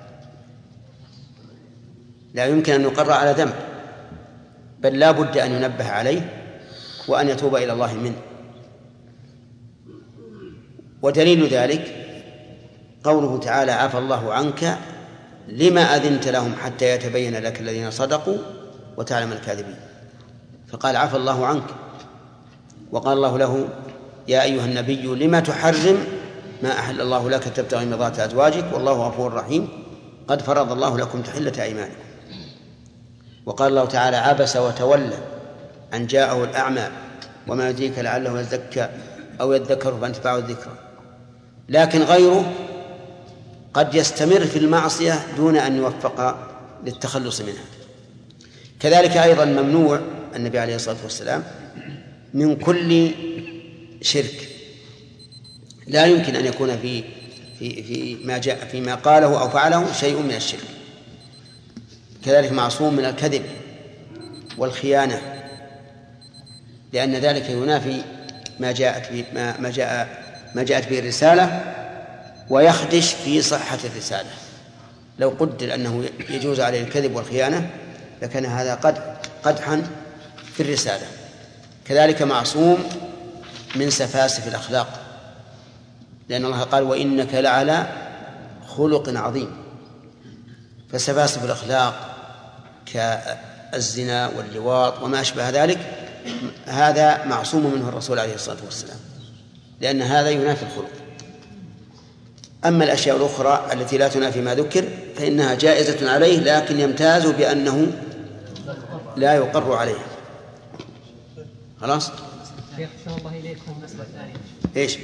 لا يمكن أن يقر على ذنب، بل لا بد أن ينبه عليه وأن يتوب إلى الله منه. ودليل ذلك قوله تعالى عفى الله عنك لما أذنت لهم حتى يتبين لك الذين صدقوا وتعلم الكاذبين، فقال عفى الله عنك، وقال الله له يا أيها النبي لما تحرم ما أحل الله لك تبتغي مرضات أزواجك والله غفور رحيم قد فرض الله لكم تحلة أيمانكم. وقال الله تعالى عبس وتولى أن جاءه الأعمى وما يدريك لعله يزكى أو يذكر فانتفعه الذكرى. لكن غيره قد يستمر في المعصية دون أن يوفق للتخلص منها. كذلك أيضا ممنوع النبي عليه الصلاة والسلام من كل شرك، لا يمكن أن يكون في في في ما جاء فيما قاله أو فعله شيء من الشرك. كذلك معصوم من الكذب والخيانة، لأن ذلك ينافي ما جاءت به ما ما جاء ما جاءت به الرسالة ويخدش في صحة الرسالة. لو قدر أنه يجوز عليه الكذب والخيانة لكان هذا قد قدحا في الرسالة. كذلك معصوم من سفاسف الأخلاق، لأن الله قال وإنك لعلى خلق عظيم، فسفاسف الأخلاق كالزنا واللواط وما أشبه ذلك هذا معصوم منه الرسول عليه الصلاة والسلام، لأن هذا ينافي الخلق. أما الأشياء الأخرى التي لا تنافي ما ذكر فإنها جائزة عليه، لكن يمتاز بأنه لا يقر عليها. خلاص؟ شيخ شاء الله إليكم مسألة ثانية. إيش؟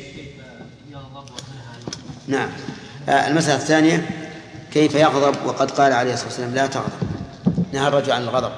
نعم. آه المسألة الثانية كيف يغضب وقد قال عليه الصلاة والسلام لا تغضب، نهى الرجل عن الغضب.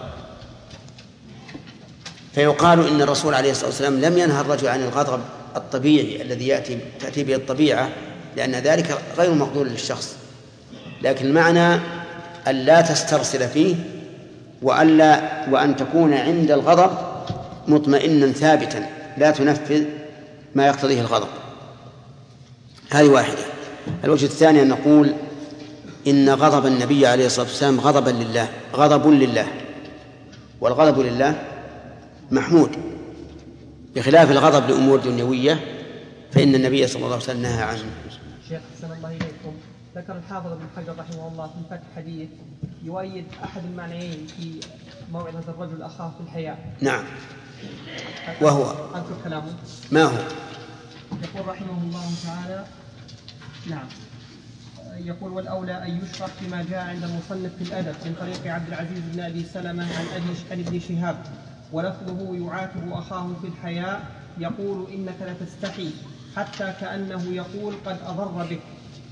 فيقال إن الرسول عليه الصلاة والسلام لم ينهى الرجل عن الغضب الطبيعي الذي يأتي تأتي به الطبيعة، لأن ذلك غير مقدور للشخص، لكن المعنى أن لا تسترسل فيه وأن, لا وأن تكون عند الغضب مطمئنا ثابتا لا تنفذ ما يقتضيه الغضب. هذه واحدة. الوجه الثاني أن نقول إن غضب النبي عليه الصلاة والسلام غضبا لله غضب لله، والغضب لله محمود، بخلاف الغضب لأمور دنيوية فإن النبي صلى الله عليه وسلم نهى عنه. شيخ حسن الله إليكم، ذكر الحافظ ابن حجر رحمه الله في الفتح حديث يؤيد أحد المعنيين في موعظة الرجل أخاه في الحياة. نعم. وهو أذكر كلامه ما هو؟ يقول رحمه الله تعالى نعم يقول والأولى أن يشرح فيما جاء عند المصنف في الأدب من طريق عبد العزيز بن أبي سلمة عن ابن شهاب، ولفظه يعاتب أخاه في الحياة يقول إنك لتستحي حتى كأنه يقول قد أضر بك.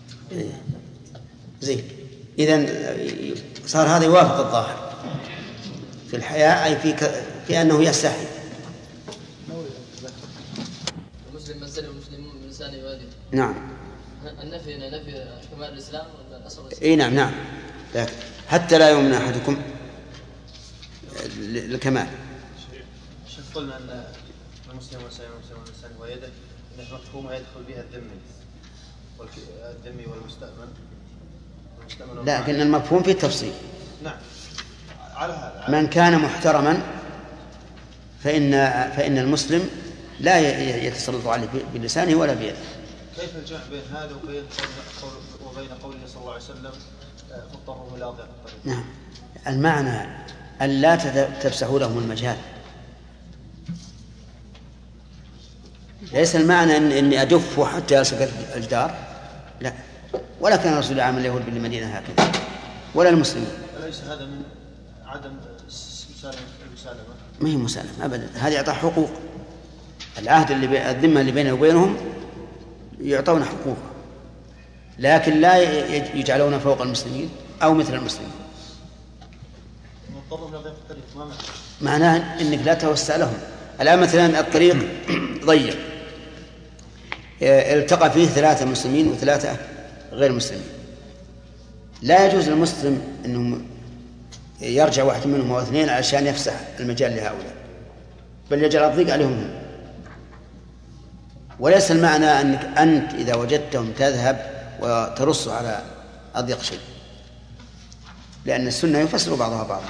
زين، إذن صار هذا يوافق الظاهر في الحياة، أي في, ك... في أنه يستحي. المسلم من سلم المسلمون من لسانه ويده. نعم. النفي هنا نفي كمال الإسلام ولا أصل الإسلام؟ إيه نعم نعم، لكن حتى لا يؤمن أحدكم الكمال. شوف قلنا أن المسلم والسلم من لسانه ويده أن مفهومها يدخل بها الذمي والذمي والمستأمن. لكن المفهوم في التفصيل. نعم. على هذا من كان محترما فإن فإن المسلم لا يتسلط عليه بلسانه ولا بيده. كيف الجمع بين هذا وبين وبين قوله صلى الله عليه وسلم فاضطروا إلى ضيق الطريق؟ نعم، المعنى أن لا تفسحوا لهم المجال، ليس المعنى إن إني أدف حتى يلصق الجدار، لا، ولا كان رسول الله عامل اليهود بالمدينة هكذا ولا المسلمين. أليس هذا من عدم المسالمة؟ ما هي مسالمة أبدا، هذه إعطاء حقوق. العهد اللي الذمة اللي بينه وبينهم يعطون حقوق، لكن لا يجعلون فوق المسلمين أو مثل المسلمين. معناه إنك لا توسع لهم. الآن مثلا الطريق ضيق التقى فيه ثلاثة مسلمين وثلاثة غير مسلمين، لا يجوز للمسلم أنه يرجع واحد منهم أو اثنين عشان يفسح المجال لهؤلاء، بل يجعل الضيق عليهم هم. وليس المعنى أنك أنت إذا وجدتهم تذهب وترص على أضيق شيء، لأن السنة يفسر بعضها بعضا.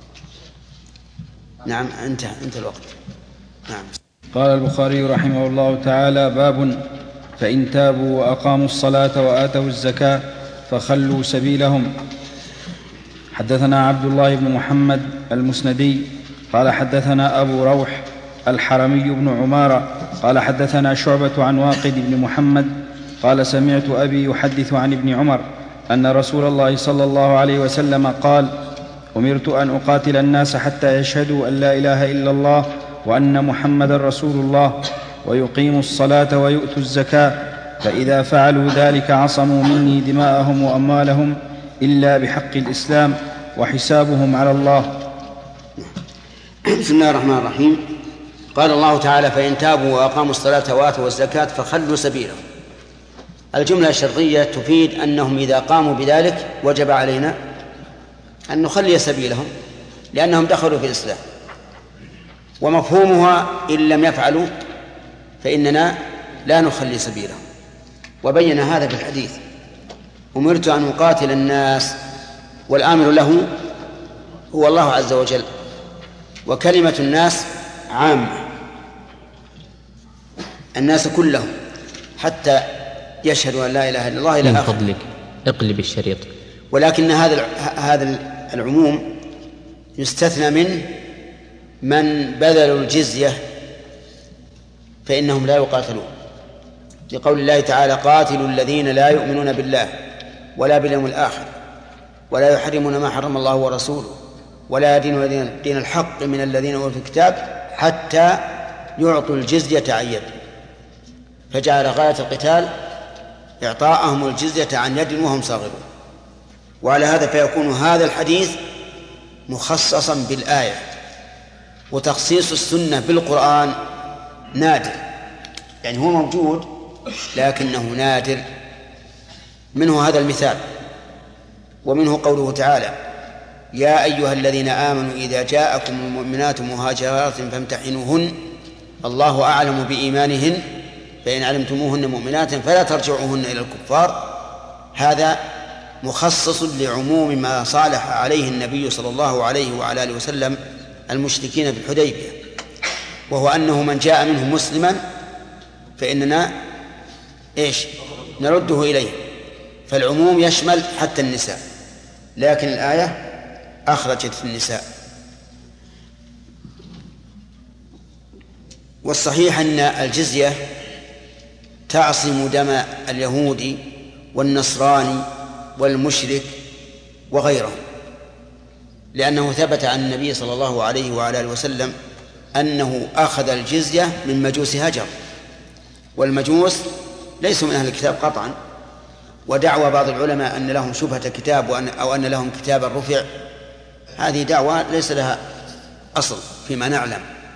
نعم انتهى انتهى الوقت. نعم. قال البخاري رحمه الله تعالى: باب فإن تابوا وأقاموا الصلاة وآتوا الزكاة فخلوا سبيلهم. حدثنا عبد الله بن محمد المسندي قال حدثنا أبو روح الحرمي بن عمارة قال حدثنا شعبة عن واقد بن محمد قال سمعت أبي يحدث عن ابن عمر أن رسول الله صلى الله عليه وسلم قال: أمرت أن أقاتل الناس حتى يشهدوا أن لا إله إلا الله وأن محمدا رسول الله ويقيموا الصلاة ويؤتوا الزكاة، فإذا فعلوا ذلك عصموا مني دماءهم وأموالهم إلا بحق الإسلام وحسابهم على الله. بسم الله الرحمن الرحيم. قال الله تعالى: فإن تابوا وأقاموا الصلاة وآتوا الزكاة فخلوا سبيلهم. الجملة الشرطية تفيد أنهم إذا قاموا بذلك وجب علينا أن نخلي سبيلهم لأنهم دخلوا في الإسلام، ومفهومها إن لم يفعلوا فإننا لا نخلي سبيلهم. وبين هذا في الحديث: أمرت أن أقاتل الناس، والآمر له هو الله عز وجل، وكلمة الناس عامة، الناس كلهم حتى يشهدوا أن لا إله إلا الله إلى من آخر. فضلك اقلب الشريط. ولكن هذا هذا العموم يستثنى منه من بذلوا الجزية فإنهم لا يقاتلون، لقول الله تعالى: قاتلوا الذين لا يؤمنون بالله ولا باليوم الآخر ولا يحرمون ما حرم الله ورسوله ولا يدينون دين الحق من الذين أوتوا الكتاب حتى يعطوا الجزية عن يد. فجعل غاية القتال إعطاءهم الجزية عن يد وهم صاغرون. وعلى هذا فيكون هذا الحديث مخصصا بالآية، وتخصيص السنة بالقرآن نادر، يعني هو موجود لكنه نادر. منه هذا المثال، ومنه قوله تعالى: يا أيها الذين آمنوا إذا جاءكم المؤمنات مهاجرات فامتحنوهن الله أعلم بإيمانهن فإن علمتموهن مؤمنات فلا ترجعوهن إلى الكفار. هذا مخصص لعموم ما صالح عليه النبي صلى الله عليه وعلى آله وسلم المشركين في الحديبية، وهو أنه من جاء منهم مسلما فإننا إيش نرده إليه. فالعموم يشمل حتى النساء، لكن الآية أخرجت النساء. والصحيح أن الجزية تعصم دم اليهودي والنصراني والمشرك وغيرهم، لأنه ثبت عن النبي صلى الله عليه وعلى آله وسلم أنه أخذ الجزية من مجوس هجر، والمجوس ليسوا من أهل الكتاب قطعا. ودعوى بعض العلماء أن لهم شبهة كتاب وأن أو أن لهم كتابا رفع، هذه دعوة ليس لها أصل فيما نعلم.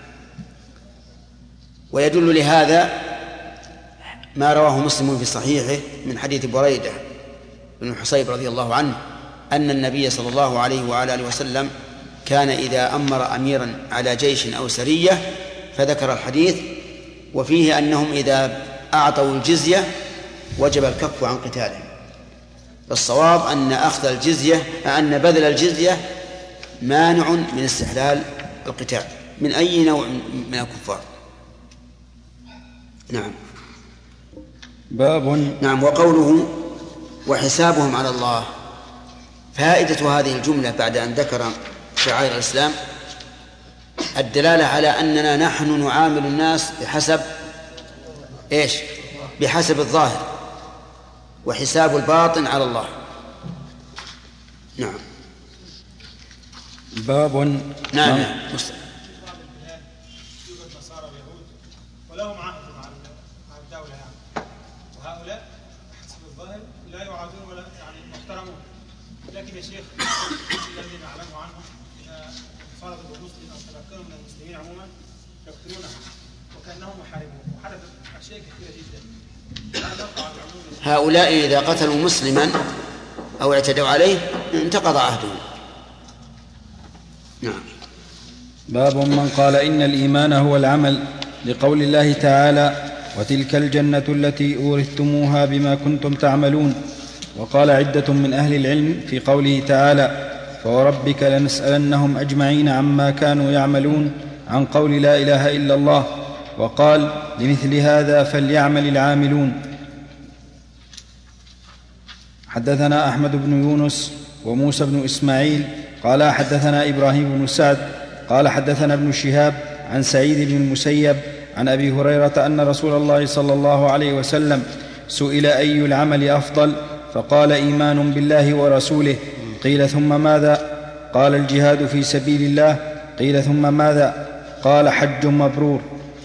ويدل لهذا ما رواه مسلم في صحيحه من حديث بريدة بن الحصيب رضي الله عنه أن النبي صلى الله عليه وعلى آله وسلم كان إذا أمر أميرا على جيش أو سرية فذكر الحديث، وفيه أنهم إذا أعطوا الجزية وجب الكف عن قتالهم. الصواب أن أخذ الجزية أن بذل الجزية مانع من استحلال القتال من أي نوع من الكفار. نعم. باب. نعم. وقوله وحسابهم على الله، فائدة هذه الجملة بعد أن ذكر شعائر الإسلام الدلالة على أننا نحن نعامل الناس بحسب إيش؟ بحسب الظاهر، وحساب الباطن على الله. نعم. باب. نعم. نعم. ولهم عهد مع الدولة يعني، وهؤلاء حسب الظاهر لا يعادون ولا يعني محترمون، لكن يا شيخ الذي نعلمه عنهم إذا فرضوا بمسلم أو تمكنوا من المسلمين عموما يقتلونهم وكأنهم محاربون، وحدثت أشياء كثيرة جدا. هؤلاء إذا قتلوا مسلما أو اعتدوا عليه انتقض عهدهم. نعم. باب من قال إن الإيمان هو العمل، لقول الله تعالى: وتلك الجنة التي أورثتموها بما كنتم تعملون. وقال عدة من أهل العلم في قوله تعالى: فوربك لنسألنهم أجمعين عما كانوا يعملون، عن قول لا إله إلا الله. وقال: لمثل هذا فليعمل العاملون. حدثنا أحمد بن يونس وموسى بن إسماعيل قال حدثنا إبراهيم بن سعد قال حدثنا ابن شهاب عن سعيد بن المسيب عن أبي هريرة أن رسول الله صلى الله عليه وسلم سئل أي العمل أفضل فقال إيمان بالله ورسوله. قيل ثم ماذا؟ قال الجهاد في سبيل الله. قيل ثم ماذا؟ قال حج مبرور.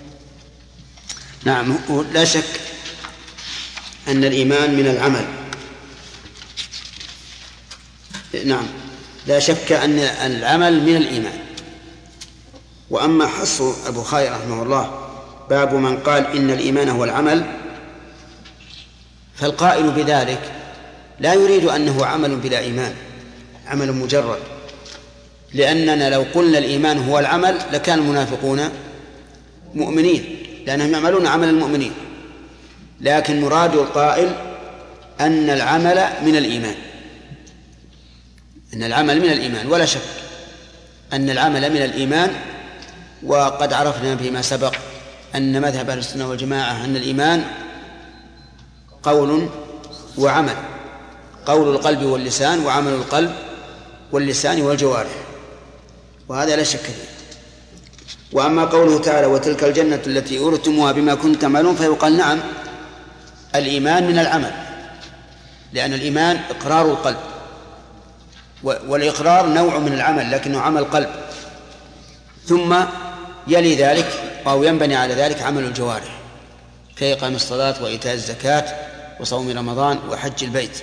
نعم، لا شك أن الإيمان من العمل. نعم، لا شك أن العمل من الإيمان. وأما حصر البخاري رحمه الله باب من قال إن الإيمان هو العمل، فالقائل بذلك لا يريد أنه عمل بلا إيمان، عمل مجرد، لأننا لو قلنا الإيمان هو العمل لكان المنافقون مؤمنين، لأنهم يعملون عمل المؤمنين. لكن مراد القائل أن العمل من الإيمان، أن العمل من الإيمان، ولا شك أن العمل من الإيمان. وقد عرفنا فيما سبق أن مذهب أهل السنة والجماعة أن الإيمان قول وعمل، قول القلب واللسان، وعمل القلب واللسان والجوارح، وهذا لا شك فيه. وأما قوله تعالى وتلك الجنة التي أورثتموها بما كنتم تعملون، فيقال نعم، الإيمان من العمل، لأن الإيمان إقرار القلب، والإقرار نوع من العمل لكنه عمل قلب، ثم يلي ذلك أو ينبني على ذلك عمل الجوارح كإقام الصلاة وإيتاء الزكاة وصوم رمضان وحج البيت.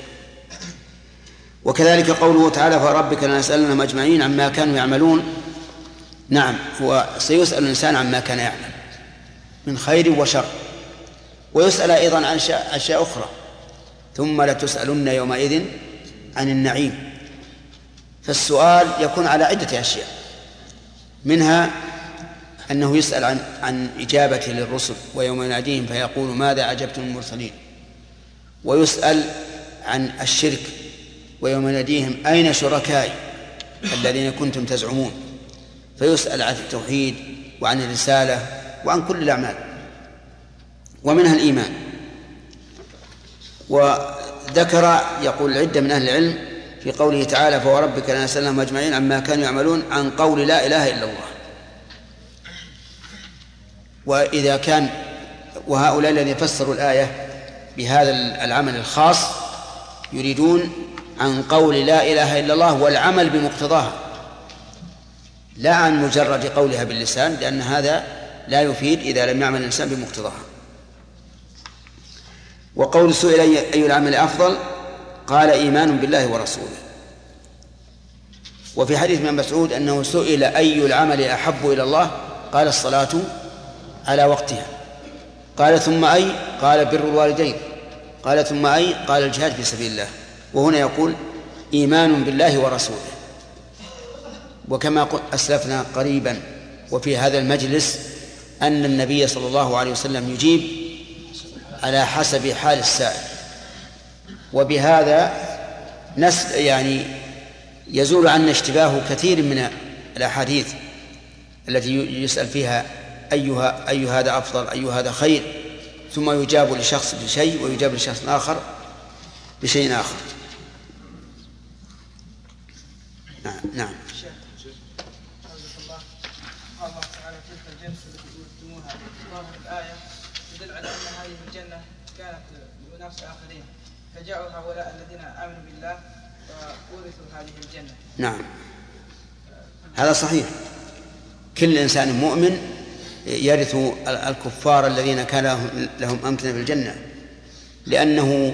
وكذلك قوله تعالى فربك لنسألنهم أجمعين عما كانوا يعملون. نعم، هو سيسأل الإنسان عما كان يعمل من خير وشر، ويسأل أيضا عن أشياء أخرى، ثم لتسألن يومئذ عن النعيم. فالسؤال يكون على عدة أشياء، منها أنه يسأل عن عن إجابته للرسل ويوم يناديهم فيقول ماذا أجبتم المرسلين، ويسأل عن الشرك ويوم يناديهم أين شركائي الذين كنتم تزعمون، فيسأل عن التوحيد وعن الرسالة وعن كل الأعمال، ومنها الإيمان. وذكر يقول عدة من أهل العلم في قوله تعالى فوربك لنسألنهم أجمعين عما كانوا يعملون عن قول لا إله إلا الله. وإذا كان وهؤلاء الذين فسروا الآية بهذا العمل الخاص يريدون عن قول لا إله إلا الله والعمل بمقتضاها، لا عن مجرد قولها باللسان، لأن هذا لا يفيد إذا لم يعمل الإنسان بمقتضاها. وقول سئل أي العمل أفضل قال إيمان بالله ورسوله. وفي حديث ابن مسعود أنه سئل أي العمل أحب إلى الله قال الصلاة على وقتها. قال ثم أي؟ قال بر الوالدين. قال ثم أي؟ قال الجهاد في سبيل الله. وهنا يقول إيمان بالله ورسوله. وكما أسلفنا قريبا وفي هذا المجلس أن النبي صلى الله عليه وسلم يجيب على حسب حال السائل، وبهذا نس يعني يزول عنا اشتباه كثير من الأحاديث التي يسأل فيها أيها أي هذا أفضل أي هذا خير، ثم يجاب لشخص بشيء ويجاب لشخص آخر بشيء آخر. نعم نعم. الله تعالى تلك الجنة التي أورثتموها، ظاهر الآية يدل على أن هذه الجنة كانت لأناس آخرين، فجاءوا هؤلاء الذين آمنوا بالله وورثوا هذه الجنة. نعم، هذا صحيح. كل إنسان مؤمن يرث الكفار الذين كان لهم أمكنة في الجنة، لأنه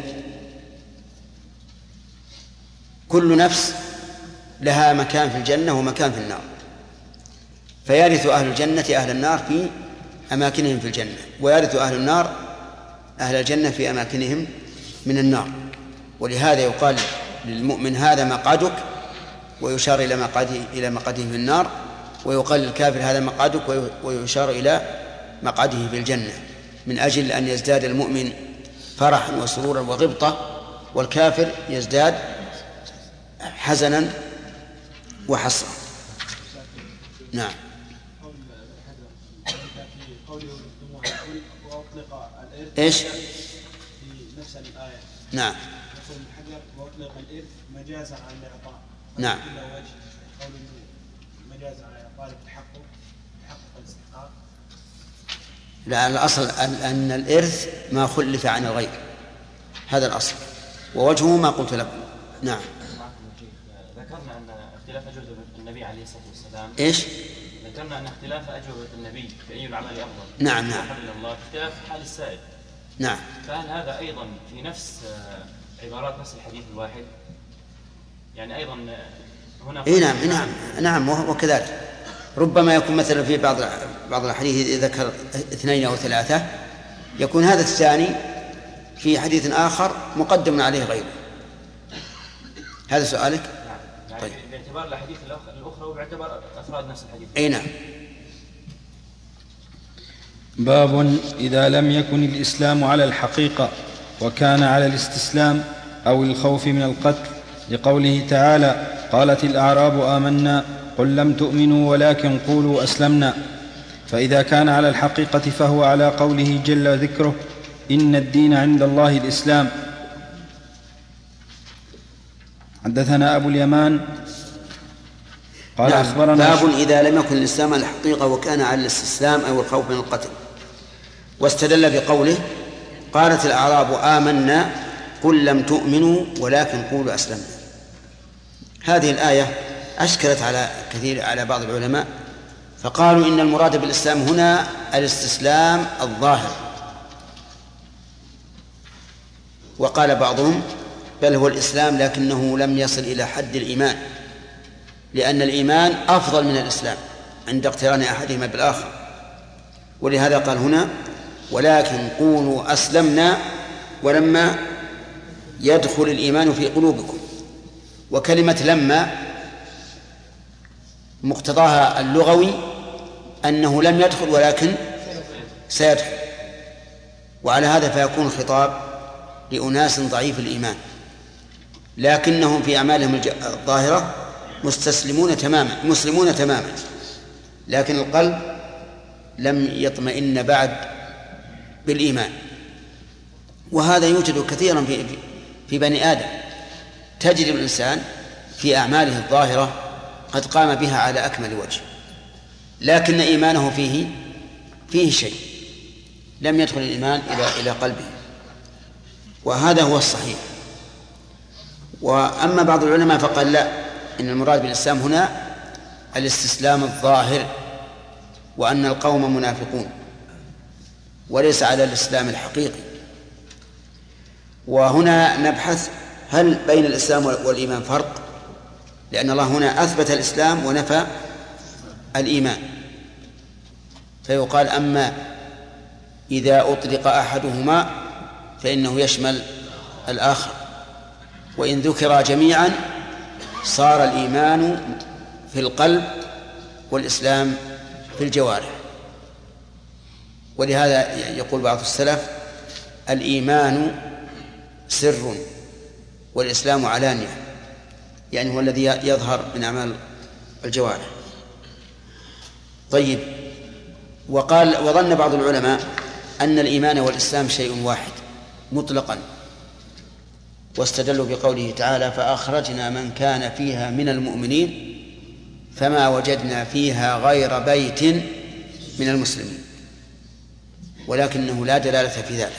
كل نفس لها مكان في الجنة ومكان في النار، فيرث أهل الجنة أهل النار في أماكنهم في الجنة، ويرث أهل النار أهل الجنة في أماكنهم من النار. ولهذا يقال للمؤمن هذا مقعدك، ويشار إلى مقعده إلى مقعده في النار، ويقال للكافر هذا مقعدك ويشار إلى مقعده في الجنة، من أجل أن يزداد المؤمن فرحا وسرورا وغبطة، والكافر يزداد حزنا وحسرة. نعم. ايش؟ في نفس الآية. نعم. يقول ابن حجر وأطلق الإرث مجازا على الإعطاء. نعم. قول مجازا على طالب التحقق تحقق الاستحقاق. لا، الأصل أن الإرث ما خلف عن الغير، هذا الأصل، ووجهه ما قلت لكم. نعم. ذكرنا أن اختلاف أجوبة النبي عليه الصلاة والسلام. إيش؟ ذكرنا أن اختلاف أجوبة النبي في أي العمل أفضل. نعم نعم. الله اختلاف حال السائل. نعم. فهل هذا أيضا في نفس عبارات نفس الحديث الواحد؟ يعني أيضا هنا. إيه نعم نعم نعم وكذلك ربما يكون مثلا في بعض بعض الحديث ذكر اثنين أو ثلاثة، يكون هذا الثاني في حديث آخر مقدم عليه غيره. هذا سؤالك؟ نعم. يعني طيب. باعتبار الحديث الأخرى وباعتبار أفراد نفس الحديث. أي نعم. باب إذا لم يكن الإسلام على الحقيقة وكان على الاستسلام أو الخوف من القتل، لقوله تعالى: قالت الأعراب آمنا قل لم تؤمنوا ولكن قولوا أسلمنا. فإذا كان على الحقيقة فهو على قوله جل ذكره: إن الدين عند الله الإسلام. حدثنا أبو اليمان قال نعم. أخبرنا باب إذا لم يكن الإسلام على الحقيقة وكان على الاستسلام أو الخوف من القتل. واستدل بقوله: قالت الأعراب آمنا قل لم تؤمنوا ولكن قولوا أسلمنا. هذه الآية أشكلت على كثير على بعض العلماء، فقالوا إن المراد بالإسلام هنا الاستسلام الظاهر، وقال بعضهم بل هو الإسلام لكنه لم يصل إلى حد الإيمان، لأن الإيمان أفضل من الإسلام عند اقتران أحدهما بالآخر. ولهذا قال هنا: ولكن قولوا أسلمنا ولما يدخل الإيمان في قلوبكم. وكلمة لما مقتضاها اللغوي أنه لم يدخل ولكن سيدخل، وعلى هذا فيكون الخطاب لأناس ضعيف الإيمان لكنهم في أعمالهم الظاهرة مستسلمون تماما مسلمون تماما، لكن القلب لم يطمئن بعد بالإيمان. وهذا يوجد كثيرا في في بني آدم، تجد الإنسان في أعماله الظاهرة قد قام بها على أكمل وجه، لكن إيمانه فيه فيه شيء، لم يدخل الإيمان إلى إلى قلبه، وهذا هو الصحيح. وأما بعض العلماء فقال لا، إن المراد بالإسلام هنا الاستسلام الظاهر، وأن القوم منافقون وليس على الإسلام الحقيقي. وهنا نبحث هل بين الإسلام والإيمان فرق، لأن الله هنا أثبت الإسلام ونفى الإيمان، فيقال أما إذا أطلق أحدهما فإنه يشمل الآخر، وإن ذكر جميعا صار الإيمان في القلب والإسلام في الجوارح. ولهذا يقول بعض السلف: الإيمان سر والإسلام علانية، يعني هو الذي يظهر من أعمال الجوارح. طيب، وقال وظن بعض العلماء أن الإيمان والإسلام شيء واحد مطلقا، واستدلوا بقوله تعالى: فأخرجنا من كان فيها من المؤمنين فما وجدنا فيها غير بيت من المسلمين، ولكنه لا دلالة في ذلك،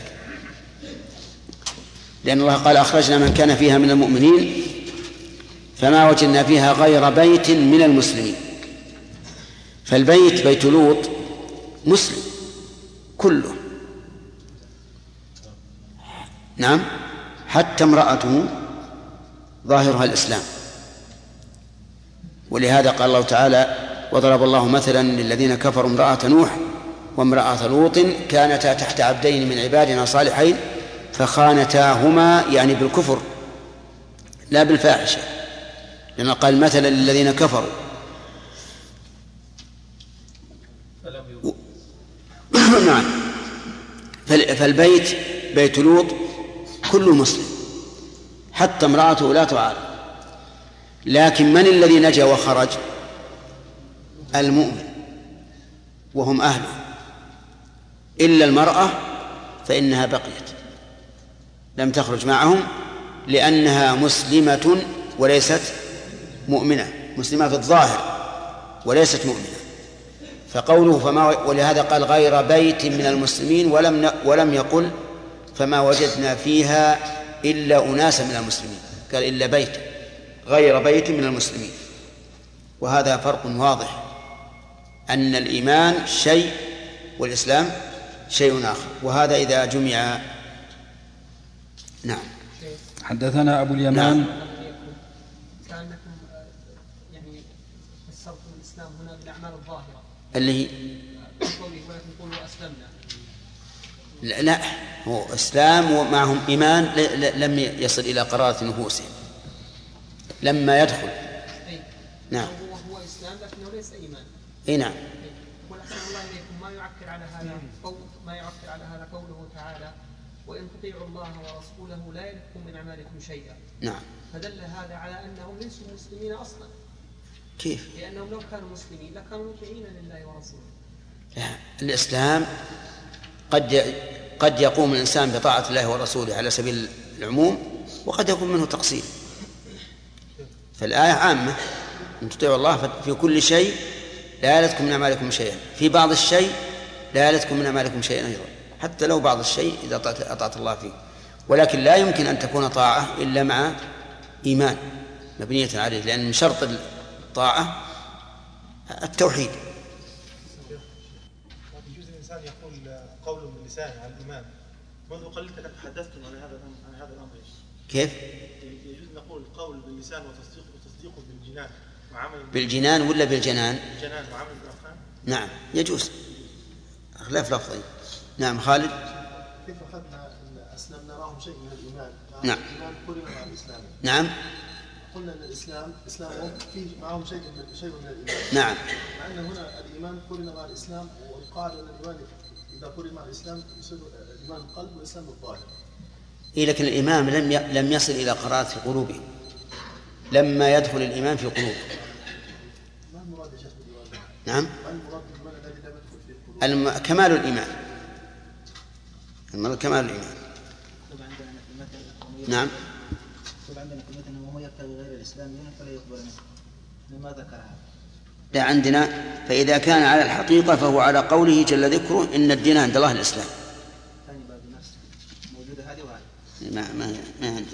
لأن الله قال: أخرجنا من كان فيها من المؤمنين فما وجدنا فيها غير بيت من المسلمين. فالبيت بيت لوط مسلم كله، نعم، حتى امرأته ظاهرها الإسلام. ولهذا قال الله تعالى: وضرب الله مثلا للذين كفروا امرأة نوح وامرأة لوط كانتا تحت عبدين من عبادنا صالحين فخانتاهما، يعني بالكفر لا بالفاحشة، لأن قال مثلا للذين كفروا. نعم، فالبيت بيت لوط كل مسلم حتى امرأته لا تعارض، لكن من الذي نجا وخرج؟ المؤمن وهم أهله، إلا المرأة فإنها بقيت لم تخرج معهم لأنها مسلمة وليست مؤمنة، مسلمة في الظاهر وليست مؤمنة. فقوله فما، ولهذا قال غير بيت من المسلمين، ولم ولم يقل فما وجدنا فيها إلا أناسا من المسلمين، قال إلا بيت، غير بيت من المسلمين. وهذا فرق واضح، أن الإيمان شيء والإسلام شيء آخر، وهذا إذا جمع. نعم. حدثنا أبو اليمان. نعم. كأنكم يعني فسرتم الإسلام هنا بالأعمال الظاهرة اللي هي قوله ولكن قولوا أسلمنا. لا, لا هو إسلام ومعهم إيمان لم يصل إلى قرارة نفوسهم لما يدخل. أي. نعم. هو إسلام لكنه ليس إيمان. أي نعم. والأحسن الله إليكم ما يعكر على هذا قول ما يعكر على هذا قوله تعالى وإن تطيعوا الله ورسوله لا يلدكم من أعمالكم شيئا. نعم. فدل هذا على أنهم ليسوا مسلمين أصلا. كيف؟ لأنهم لو كانوا مسلمين لكانوا مطيعين لله ورسوله. لا، الإسلام قد قد يقوم الإنسان بطاعة الله ورسوله على سبيل العموم، وقد يكون منه تقصير. فالآية عامة، إن تطيعوا الله في كل شيء لا يلدكم من أعمالكم شيئا، في بعض الشيء لا يلدكم من أعمالكم شيئا أيضا، حتى لو بعض الشيء إذا أطعت الله فيه. ولكن لا يمكن أن تكون طاعة إلا مع إيمان مبنية عليه، لأن من شرط الطاعة التوحيد. يجوز الإنسان يقول قول من لسانه على الإيمان. منذ قليل تحدثتم عن هذا عن هذا الأمر. كيف؟ يجوز نقول قول باللسان وتصديق وتصديق بالجنان وعمل بالجنان ولا بالجنان؟ بالجنان وعمل بالأركان. نعم يجوز، خلاف لفظي. نعم خالد. كيف أخذنا الأسلام نراهم شيء من الإيمان؟ نعم. الإيمان قرن مع الإسلام. نعم. قلنا أن الإسلام إسلامهم فيه معهم شيء من شيء من الإيمان. نعم. مع أن هنا الإيمان قرن مع الإسلام، والقاعدة أن الإيمان إذا قرن مع الإسلام يصير الإيمان القلب والإسلام الظاهر. إيه لكن الإيمان لم لم يصل إلى قرارات في قلوبهم لما يدخل الإيمان في قلوب. ما المراد يا شيخ بالإيمان؟ نعم. ما المراد بالإيمان الذي لم يدخل في القلوب؟ الم... كمال الإيمان. الم... كمال الإيمان. نعم. عندنا في المثل وهو يبتغي غير الإسلام دينا فلا يقبل منه. لما ذكرها. لا عندنا فإذا كان على الحقيقة فهو على قوله جل ذكره إن الدين عند الله الإسلام. ثاني باب نفس موجودة هذه وهذه. ما ما ما عندنا.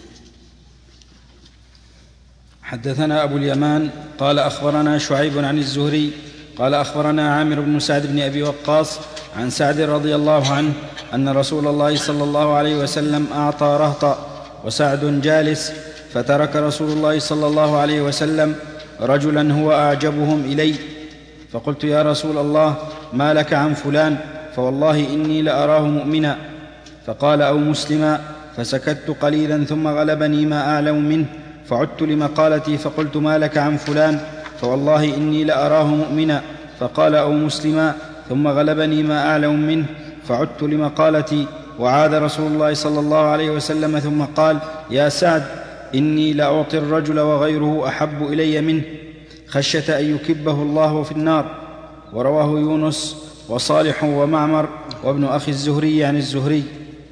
حدثنا أبو اليمان قال أخبرنا شعيب عن الزهري قال أخبرنا عامر بن سعد بن أبي وقاص عن سعد رضي الله عنه أن رسول الله صلى الله عليه وسلم أعطى رهطا وسعد جالس، فترك رسول الله صلى الله عليه وسلم رجلا هو أعجبهم إلي، فقلت يا رسول الله ما لك عن فلان؟ فوالله إني لأراه مؤمنا. فقال أو مسلما، فسكت قليلا ثم غلبني ما أعلم منه، فعدت لمقالتي فقلت ما لك عن فلان؟ فوالله إني لأراه مؤمنا. فقال أو مسلما، ثم غلبني ما أعلم منه، فعدت لمقالتي، وعاد رسول الله صلى الله عليه وسلم ثم قال يا سعد إني لأعطي الرجل وغيره أحب إلي منه، خشية أن يكبه الله في النار. ورواه يونس وصالح ومعمر وابن أخي الزهري عن الزهري.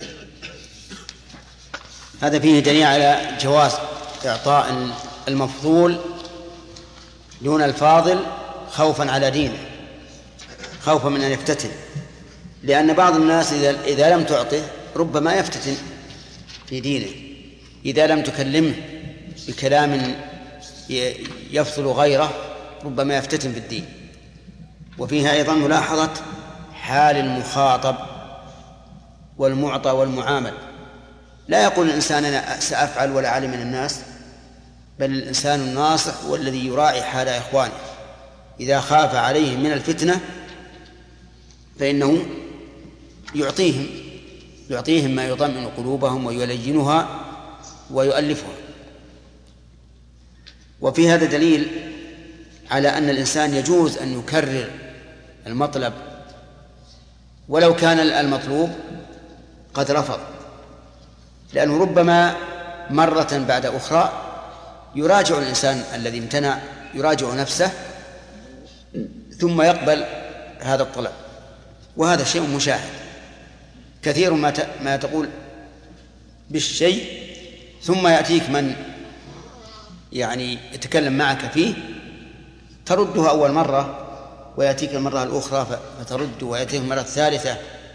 هذا فيه دليل على جواز إعطاء المفضول دون الفاضل خوفا على دينه، خوفا من أن يفتتن، لأن بعض الناس إذا, إذا لم تعطه ربما يفتتن في دينه، إذا لم تكلمه بكلام يفصل غيره ربما يفتتن في الدين. وفيها أيضا ملاحظة حال المخاطب والمعطى والمعامل. لا يقول الإنسان أنا سأفعل ولا علم من الناس، بل الإنسان الناصح والذي يراعي حال إخوانه، إذا خاف عليهم من الفتنة فإنه يعطيهم يعطيهم ما يطمئن قلوبهم ويلينها ويؤلفها. وفي هذا دليل على أن الإنسان يجوز أن يكرر المطلب ولو كان المطلوب قد رفض، لأنه ربما مرة بعد أخرى يراجع الإنسان الذي امتنع يراجع نفسه ثم يقبل هذا الطلب، وهذا شيء مشاهد. كثير ما ما تقول بالشيء ثم يأتيك من يعني يتكلم معك فيه ترده أول مرة ويأتيك المرة الأخرى فترد ويأتيك المرة الثالثة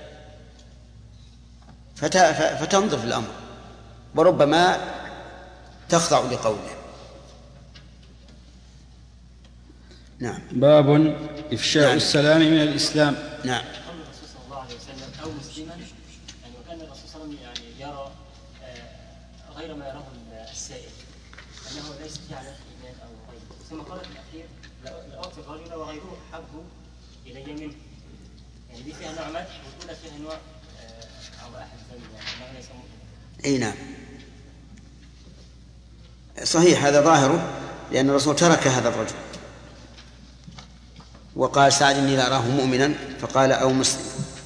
فتنظر في الأمر وربما تخضع لقوله. نعم. باب إفشاء نعم. السلام من الإسلام. نعم. قول الرسول صلى الله عليه وسلم أو مسلما، يعني وكان الرسول صلى الله عليه وسلم يعني يرى غير ما يراه السائل أنه ليس في علامة الإيمان أو غيره، ثم قال في الأخير لأعطي الرجل وغيره أحب إلي منه، يعني دي فيها نوع مدح والأولى فيها نوع أو أحد ذنب ليس مؤمنا. أي نعم صحيح، هذا ظاهره، لأن الرسول ترك هذا الرجل وقال سعد إني لا أراه مؤمنا، فقال أو مسلم،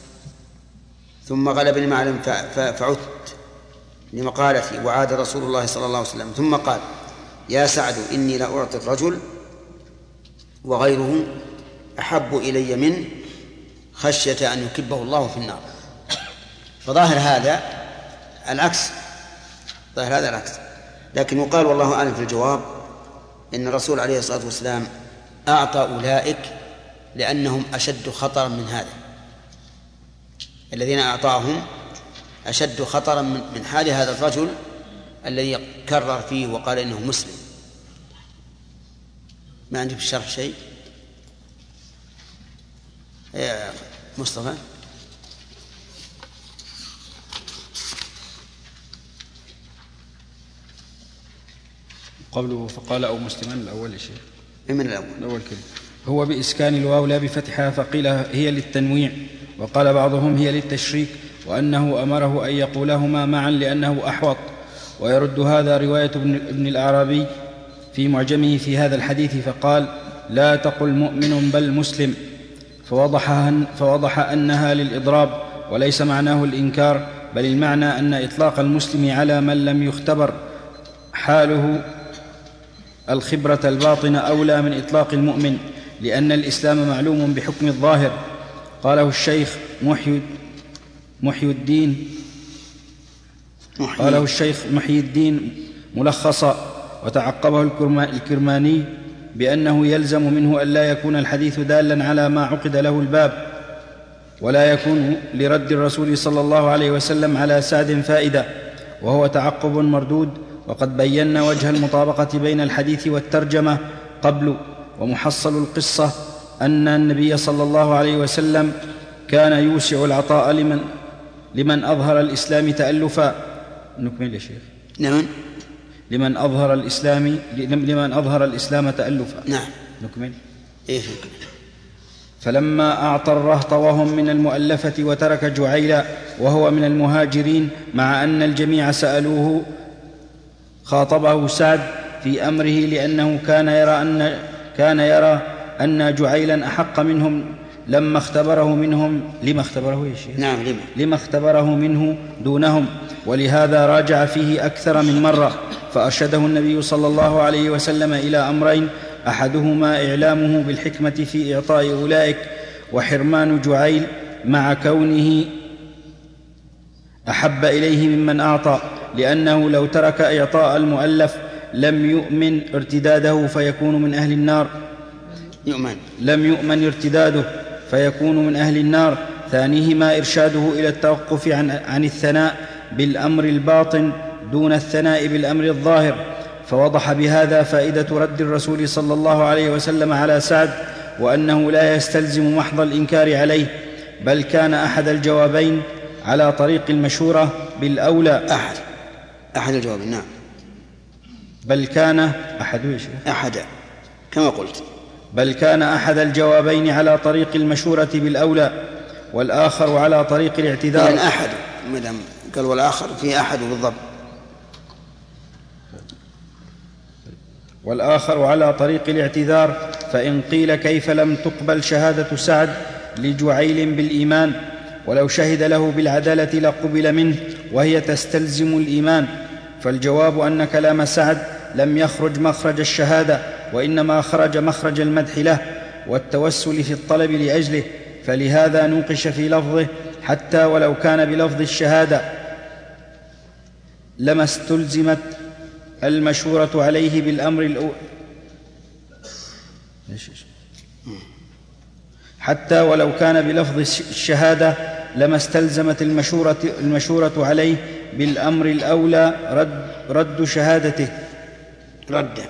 ثم غلبني معلم فعدت لمقالتي وعاد رسول الله صلى الله عليه وسلم، ثم قال يا سعد إني لا أعطي الرجل وغيره أحب إلي منه خشية أن يكبه الله في النار. فظاهر هذا العكس، ظاهر هذا العكس، لكن يقال والله أعلم في الجواب إن الرسول عليه الصلاة والسلام أعطى أولئك لأنهم أشد خطرا من هذا، الذين أعطاهم أشد خطرا من حال هذا الرجل الذي كرر فيه وقال إنه مسلم. ما عندي في الشرح شيء يا مصطفى؟ قوله فقال أو مسلما الأول يا شيخ. من الأول؟ الأول كده هو بإسكان الواو لا بفتحها، فقيل هي للتنويع، وقال بعضهم هي للتشريك، وأنه أمره أن يقولهما معا لأنه أحوط. ويرد هذا رواية ابن الأعرابي في معجمه في هذا الحديث، فقال لا تقل مؤمن بل مسلم، فوضح, فوضح أنها للإضراب وليس معناه الإنكار، بل المعنى أن إطلاق المسلم على من لم يختبر حاله الخبرة الباطنة أولى من إطلاق المؤمن، لأن الإسلام معلوم بحكم الظاهر. قاله الشيخ محي, محي الدين محي. قاله الشيخ محي الدين ملخصا، وتعقبه الكرماني بأنه يلزم منه أن لا يكون الحديث دالا على ما عقد له الباب، ولا يكون لرد الرسول صلى الله عليه وسلم على سعد فائدة، وهو تعقب مردود. وقد بينا وجه المطابقة بين الحديث والترجمة قبل. ومحصل القصة أن النبي صلى الله عليه وسلم كان يوسع العطاء لمن, لمن أظهر الإسلام تألفا. نكمل يا شيخ. نعم. لمن أظهر الإسلام لمن أظهر الإسلام تألفا. نعم. نكمل. إيه. فلما أعطى الرهط وهم من المؤلفة وترك جعيلا وهو من المهاجرين، مع أن الجميع سألوه، خاطبه سعد في أمره، لأنه كان يرى أن كان يرى أن جعيلا أحق منهم لما اختبره منهم لما اختبره يا شيخ؟ نعم لما لما اختبره منه دونهم، ولهذا راجع فيه أكثر من مرة. فأرشده النبي صلى الله عليه وسلم إلى أمرين، أحدهما إعلامه بالحكمة في إعطاء أولئك، وحرمان جعيل مع كونه أحب إليه ممن أعطى، لأنه لو ترك إعطاء المؤلف لم يؤمن ارتداده فيكون من أهل النار يؤمن لم يؤمن ارتداده فيكون من أهل النار. ثانيهما إرشاده إلى التوقف عن, عن الثناء بالأمر الباطن دون الثناء بالأمر الظاهر. فوضح بهذا فائدة رد الرسول صلى الله عليه وسلم على سعد، وأنه لا يستلزم محض الإنكار عليه، بل كان أحد الجوابين على طريق المشورة بالأولى. أحد أحد الجوابين. نعم. بل كان أحد أحد كما قلت بل كان أحد الجوابين على طريق المشورة بالأولى، والآخر على طريق الاعتذار. يعني أحد مدام قال والآخر في أحد بالضبط. والآخر على طريق الاعتذار. فإن قيل كيف لم تقبل شهادة سعد لجعيل بالإيمان، ولو شهد له بالعدالة لقبل منه، وهي تستلزم الإيمان. فالجواب أن كلام سعد لم يخرج مخرج الشهادة، وإنما خرج مخرج المدح له والتوسل في الطلب لأجله، فلهذا نوقش في لفظه حتى ولو كان بلفظ الشهادة. لما استلزمت المشورة عليه بالأمر الأول حتى ولو كان بلفظ الشهادة لما استلزمت المشورة, المشورة عليه بالأمر الأولى رد, رد شهادته رد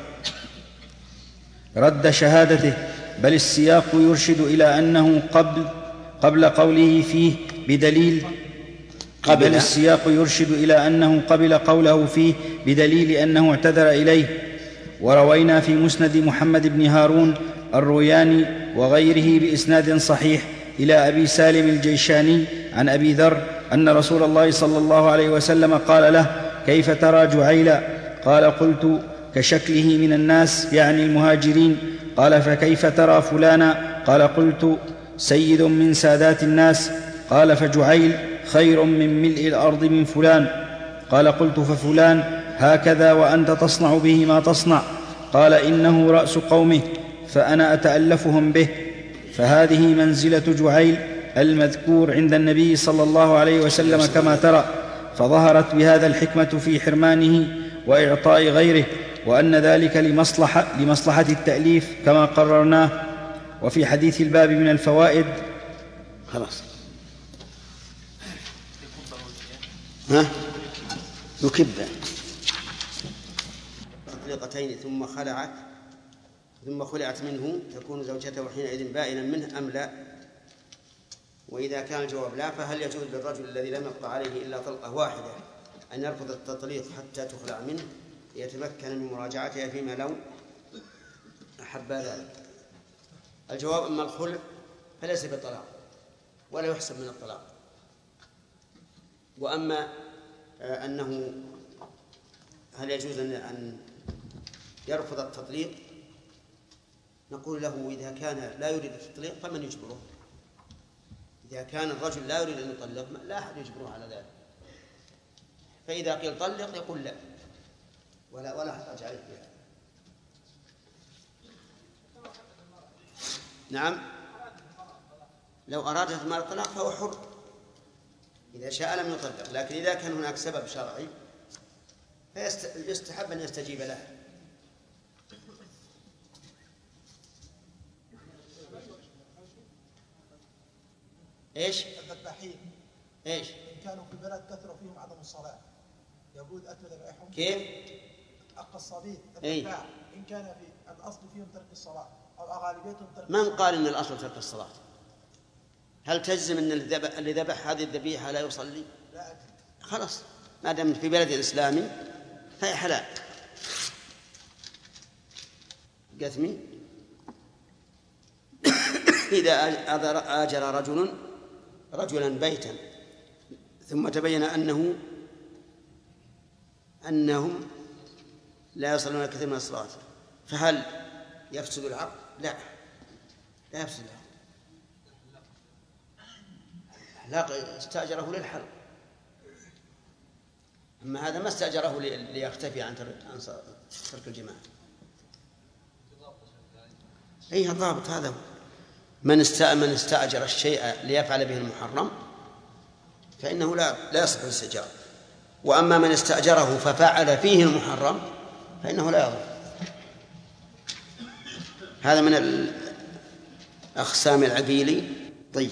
رد شهادته بل السياق يرشد إلى أنه قبل قبل قوله فيه بدليل قبل بل السياق يرشد إلى أنه قبل قوله فيه بدليل أنه اعتذر إليه. وروينا في مسند محمد بن هارون الروياني وغيره بإسناد صحيح إلى أبي سالم الجيشاني عن أبي ذر أن رسول الله صلى الله عليه وسلم قال له: كيف ترى جعيلا؟ قال: قلت: كشكله من الناس، يعني المهاجرين. قال: فكيف ترى فلانا؟ قال: قلت: سيد من سادات الناس. قال: فجعيل خير من ملء الأرض من فلان. قال: قلت: ففلان هكذا وأنت تصنع به ما تصنع؟ قال: إنه رأس قومه فأنا أتألفهم به. فهذه منزلة جعيل المذكور عند النبي صلى الله عليه وسلم كما ترى، فظهرت بهذا الحكمة في حرمانه وإعطاء غيره، وأن ذلك لمصلحة, لمصلحة التأليف كما قررناه. وفي حديث الباب من الفوائد خلاص ها يكب تطليقتين ثم خلعت ثم خلعت منه تكون زوجته حينئذ بائنا منه أم لا؟ وإذا كان الجواب لا، فهل يجوز للرجل الذي لم يقطع عليه إلا طلقة واحدة أن يرفض التطليق حتى تخلع منه ليتمكن من مراجعتها فيما لو أحب ذلك؟ الجواب: أما الخلع فليس بطلاق ولا يحسب من الطلاق، وأما أنه هل يجوز أن يرفض التطليق، نقول له: إذا كان لا يريد التطليق فمن يجبره؟ إذا كان الرجل لا يريد أن يطلق لا أحد يجبره على ذلك، فإذا قيل طلق يقول لا ولا ولا حرج عليه فيها. نعم، لو أراد إثمار الطلاق فهو حر، إذا شاء لم يطلق، لكن إذا كان هناك سبب شرعي فيستحب أن يستجيب له. ايش؟ الذباحين ايش؟ إن كانوا في البلد كثروا فيهم عدم الصلاة، يجوز أكل ذبائحهم؟ كيف؟ القصابين أي؟ الذباح إن كان في الأصل فيهم ترك الصلاة أو أغلبيتهم ترك من قال إن الأصل ترك الصلاة؟ هل تجزم أن اللي ذبح هذه الذبيحة لا يصلي؟ لا أدري. خلاص، ما دام في بلد إسلامي فهي حلال. قثمي إذا آجر رجل رجلا بيتا ثم تبين أنه أنهم لا يصلون كثير من الصلاة، فهل يفسد العقد؟ لا، لا يفسد العقد. الحلاق استأجره للحلق، أما هذا ما استأجره ليختفي عن ترك الجماعة. أي الضابط هذا، من من استأجر الشيء ليفعل به المحرم فإنه لا لا يصح الاستئجار، وأما من استأجره ففعل فيه المحرم فإنه لا يضر. هذا من الأقسام العبيلي. طيب،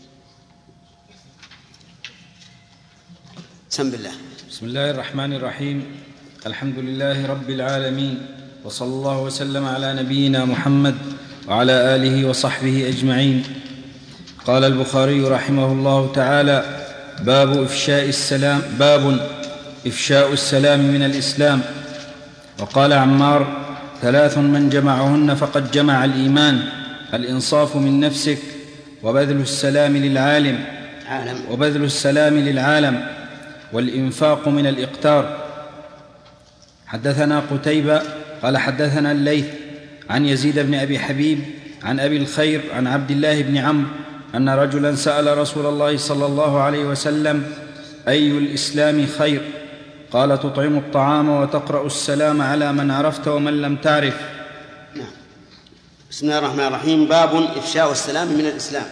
بسم الله. بسم الله الرحمن الرحيم. الحمد لله رب العالمين، وصلى الله وسلم على نبينا محمد وعلى آله وصحبه أجمعين. قال البخاري رحمه الله تعالى: باب إفشاء السلام باب إفشاء السلام من الإسلام. وقال عمار: ثلاث من جمعهن فقد جمع الإيمان: الإنصاف من نفسك، وبذل السلام للعالم وبذل السلام للعالم والإنفاق من الإقتار. حدثنا قتيبة قال حدثنا الليث عن يزيد بن أبي حبيب عن أبي الخير عن عبد الله بن عمرو أن رجلا سأل رسول الله صلى الله عليه وسلم: أي الإسلام خير؟ قال: تطعم الطعام وتقرأ السلام على من عرفت ومن لم تعرف. نعم. بسم الله الرحمن الرحيم. باب إفشاء السلام من الإسلام.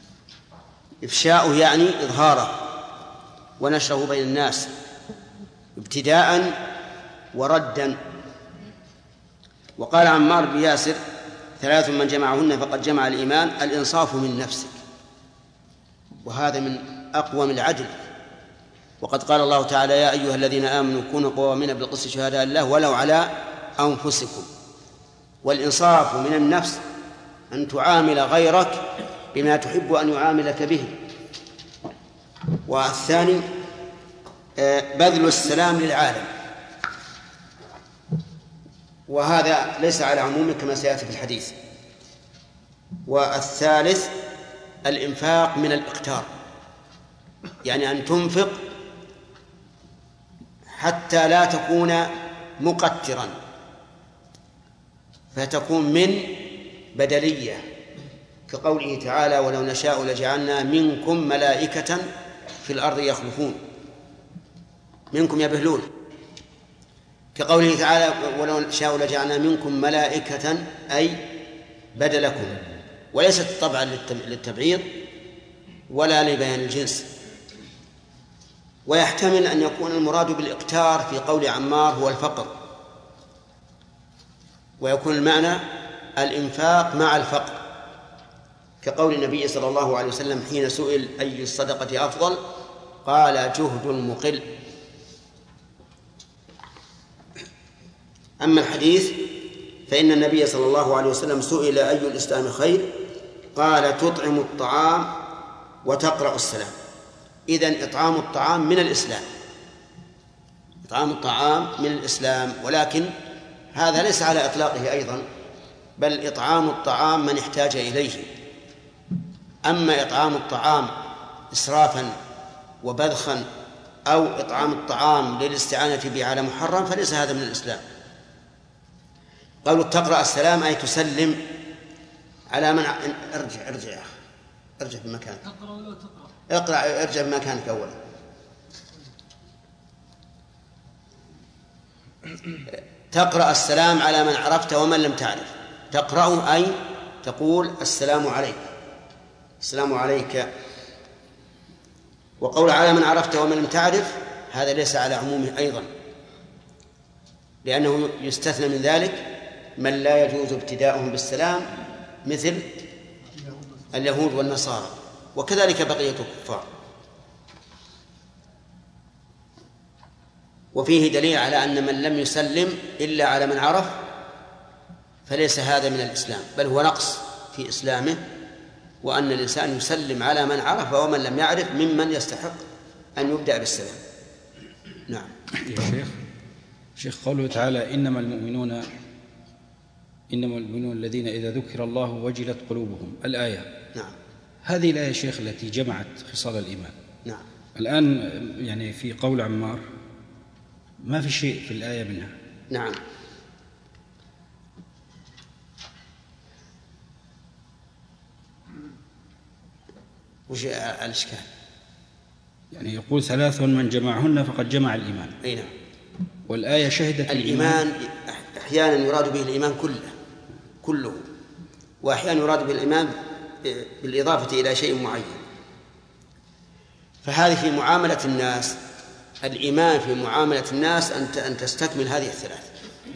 إفشاؤه يعني إظهاره ونشره بين الناس ابتداء وردا. وقال عمار بن ياسر: ثلاث من جمعهن فقد جمع الإيمان: الإنصاف من نفسك. وهذا من أقوى العدل. وقد قال الله تعالى: يا أيها الذين آمنوا كونوا قوامين بالقسط شهداء لله ولو على أنفسكم. والإنصاف من النفس أن تعامل غيرك بما تحب أن يعاملك به. والثاني بذل السلام للعالم، وهذا ليس على عمومه كما سيأتي في الحديث. والثالث الإنفاق من الإقتار، يعني أن تنفق حتى لا تكون مقترا، فتكون من بدلية، كقوله تعالى: ولو نشاء لجعلنا منكم ملائكة في الأرض يخلفون. منكم يبهلون، كقوله تعالى: ولو نشاء لجعلنا منكم ملائكة، أي بدلكم، وليست طبعا للتبعيض ولا لبيان الجنس. ويحتمل أن يكون المراد بالإقتار في قول عمار هو الفقر، ويكون المعنى الإنفاق مع الفقر، كقول النبي صلى الله عليه وسلم حين سئل أي الصدقة أفضل قال: جهد المقل. أما الحديث فإن النبي صلى الله عليه وسلم سئل أي الإسلام خير قال: تطعم الطعام وتقرأ السلام. إذن إطعام الطعام من الإسلام، إطعام الطعام من الإسلام، ولكن هذا ليس على إطلاقه أيضا، بل إطعام الطعام من احتاج إليه. أما إطعام الطعام إسرافا وبذخا أو إطعام الطعام للاستعانة به على محرم فليس هذا من الإسلام. قالوا تقرأ السلام أي تسلم على من ارجع ارجع يا أخي ارجع بمكانك، تقرأ ولا تقرأ؟ اقرأ ارجع بمكانك أولا. تقرأ السلام على من عرفت ومن لم تعرف. تقرأ أي تقول السلام عليك، السلام عليك. وقول على من عرفت ومن لم تعرف هذا ليس على عمومه أيضا، لأنه يستثنى من ذلك من لا يجوز ابتداؤهم بالسلام مثل اليهود والنصارى، وكذلك بقية الكفار. وفيه دليل على أن من لم يسلم إلا على من عرف فليس هذا من الإسلام، بل هو نقص في إسلامه، وأن الإنسان يسلم على من عرف ومن لم يعرف ممن يستحق أن يبدأ بالسلام. نعم يا شيخ. شيخ قوله تعالى: إنما المؤمنون إنما المؤمنون الذين إذا ذكر الله وجلت قلوبهم، الآية. نعم. هذه الآية شيخ التي جمعت خصال الإيمان. نعم. الآن يعني في قول عمار ما في شيء في الآية منها. نعم. وش الإشكال؟ يعني يقول: ثلاث من جمعهن فقد جمع الإيمان. أي نعم. والآية شهدت الإيمان. أحيانا يراد به الإيمان كله كله وأحيانا يراد بالإيمان بالإضافة إلى شيء معين. فهذه في معاملة الناس، الإيمان في معاملة الناس أن تستكمل هذه الثلاث: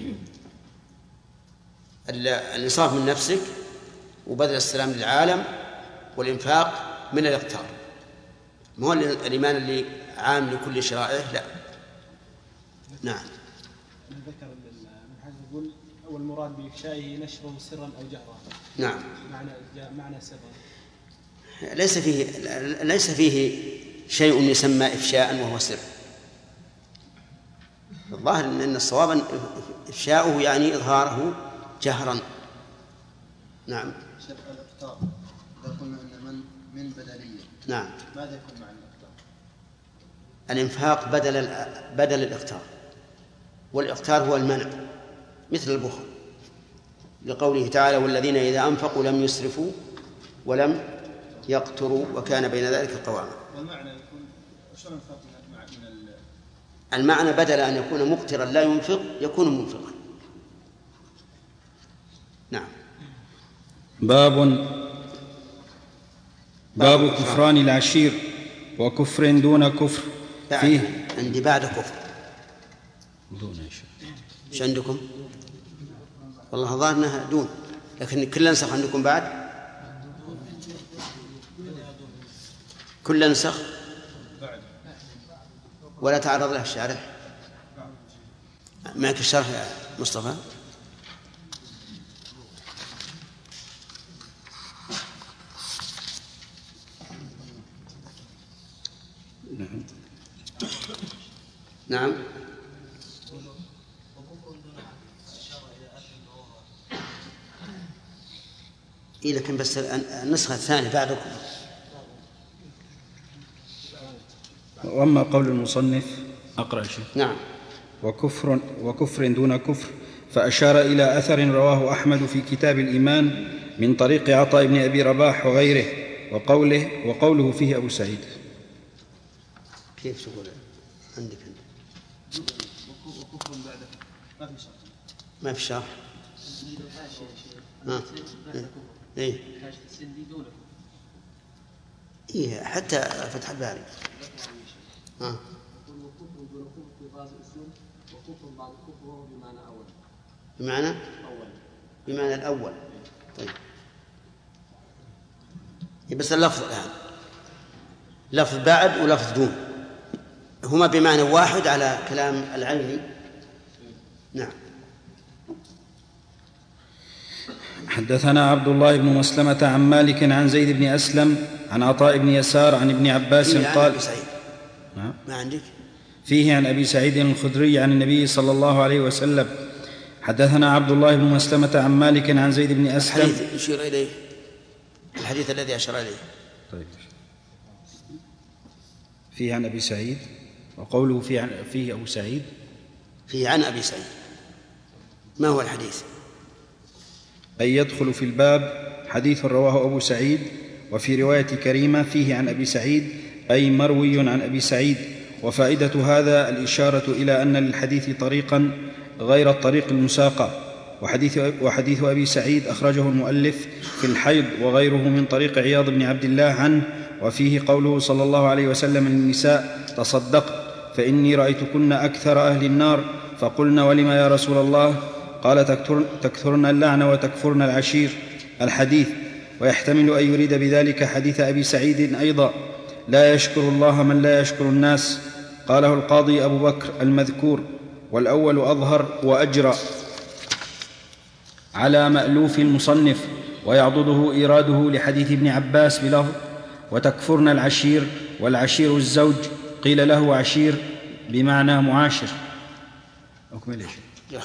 الإنصاف من نفسك، وبذل السلام للعالم، والإنفاق من الإقتار. ما هو الإيمان اللي عام لكل شرائعه، لا. نعم. ذكر ابن حزم يقول: أول مراد بإفشائه نشره سرا أو جهرا. نعم. معنى معنى سرا. ليس فيه ليس فيه شيء يسمى إفشاء وهو سر. الظاهر أن الصواب إفشاؤه يعني إظهاره جهرا. نعم. شرح الإقتار إذا قلنا أن من من بدلية. نعم. ماذا يكون مع الإقتار؟ الإنفاق بدل بدل الإقتار، والإقتار هو المنع مثل البخل، لقوله تعالى: والذين إذا أنفقوا لم يسرفوا ولم يقتروا وكان بين ذلك قواما. والمعنى يكون شو الإنفاق مع من المعنى بدل أن يكون مقترا لا ينفق يكون منفقا. نعم. باب باب كفران العشير وكفر دون كفر. فيه عندي بعد كفر دون يا شيخ. ايش عندكم؟ والله ظاهر انها دون، لكن كل نسخ عندكم بعد؟ كل نسخ ولا تعرض له الشارح؟ معك الشرح يا مصطفى؟ نعم نعم إيه، لكن بس النسخة الثانية بعدكم. وأما قول المصنف أقرأ شيء. نعم. وكفر وكفر دون كفر، فأشار إلى أثر رواه أحمد في كتاب الإيمان من طريق عطاء بن أبي رباح وغيره، وقوله وقوله فيه أبو سعيد. كيف تقول عندك انت؟ ما في شرح. ها ايه ايه حتى فتح الباري. ها بمعنى بمعنى الأول. طيب بس اللفظ الآن لفظ بعد ولفظ دون هما بمعنى واحد على كلام العيني. نعم. حدثنا عبد الله بن مسلمة عن مالك عن زيد بن أسلم عن عطاء بن يسار عن ابن عباس قال ما عندك فيه عن أبي سعيد الخدري عن النبي صلى الله عليه وسلم. حدثنا عبد الله بن مسلمة عن مالك عن زيد بن أسلم. الحديث يشير إليه الحديث الذي أشار إليه. طيب فيه عن أبي سعيد، وقوله فيه, عن فيه أبو سعيد فيه عن أبي سعيد. ما هو الحديث؟ أن يدخل في الباب حديث رواه أبو سعيد، وفي رواية كريمة فيه عن أبي سعيد أي مروي عن أبي سعيد. وفائدة هذا الإشارة إلى أن للحديث طريقا غير الطريق المساقة. وحديث, وحديث أبي سعيد أخرجه المؤلف في الحيض وغيره من طريق عياض بن عبد الله عنه، وفيه قوله صلى الله عليه وسلم للنساء: تصدق فإني رأيتكن أكثر أهل النار. فقلنا: ولما يا رسول الله؟ قال: تكثرن اللعن وتكفرن العشير. الحديث. ويحتمل أن يريد بذلك حديث أبي سعيد أيضا: لا يشكر الله من لا يشكر الناس. قاله القاضي أبو بكر المذكور، والأول أظهر وأجرى على مألوف المصنف، ويعضده إيراده لحديث ابن عباس بلفظ: وتكفرن العشير، والعشير الزوج. قيل له عشير بمعنى معاشر. أكمل يا شيخ.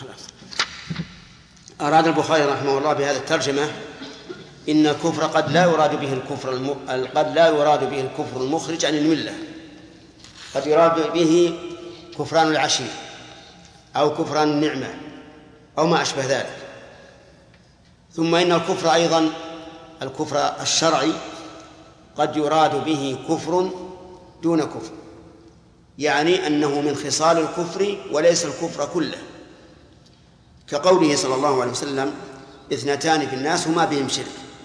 أراد البخاري رحمه الله بهذه الترجمة إن الكفر قد لا يراد به الكفر الم... قد لا يراد به الكفر المخرج عن الملة، قد يراد به كفران العشير أو كفران النعمة أو ما أشبه ذلك. ثم إن الكفر أيضا الكفر الشرعي قد يراد به كفر دون كفر، يعني أنه من خصال الكفر وليس الكفر كله، كقوله صلى الله عليه وسلم: اثنتان في الناس هما بهم شرك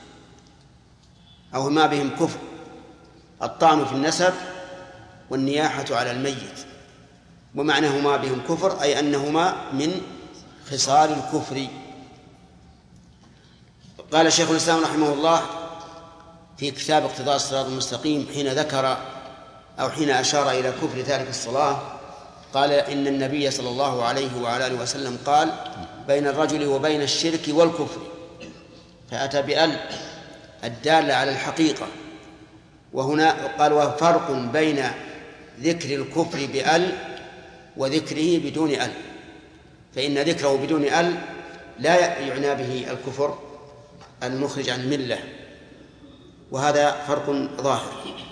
أو هما بهم كفر: الطعن في النسب والنياحة على الميت. ومعناهما بهم كفر أي أنهما من خصال الكفر. قال الشيخ الإسلام رحمه الله في كتاب اقتضاء الصراط المستقيم حين ذكر أو حين أشار إلى كفر تارك الصلاة، قال: إن النبي صلى الله عليه وعلى آله وسلم قال: بين الرجل وبين الشرك والكفر، فأتى بأل الدالة على الحقيقة. وهنا قال: وفرق بين ذكر الكفر بأل وذكره بدون أل، فإن ذكره بدون أل لا يعنى به الكفر المخرج عن الملة، وهذا فرق ظاهر.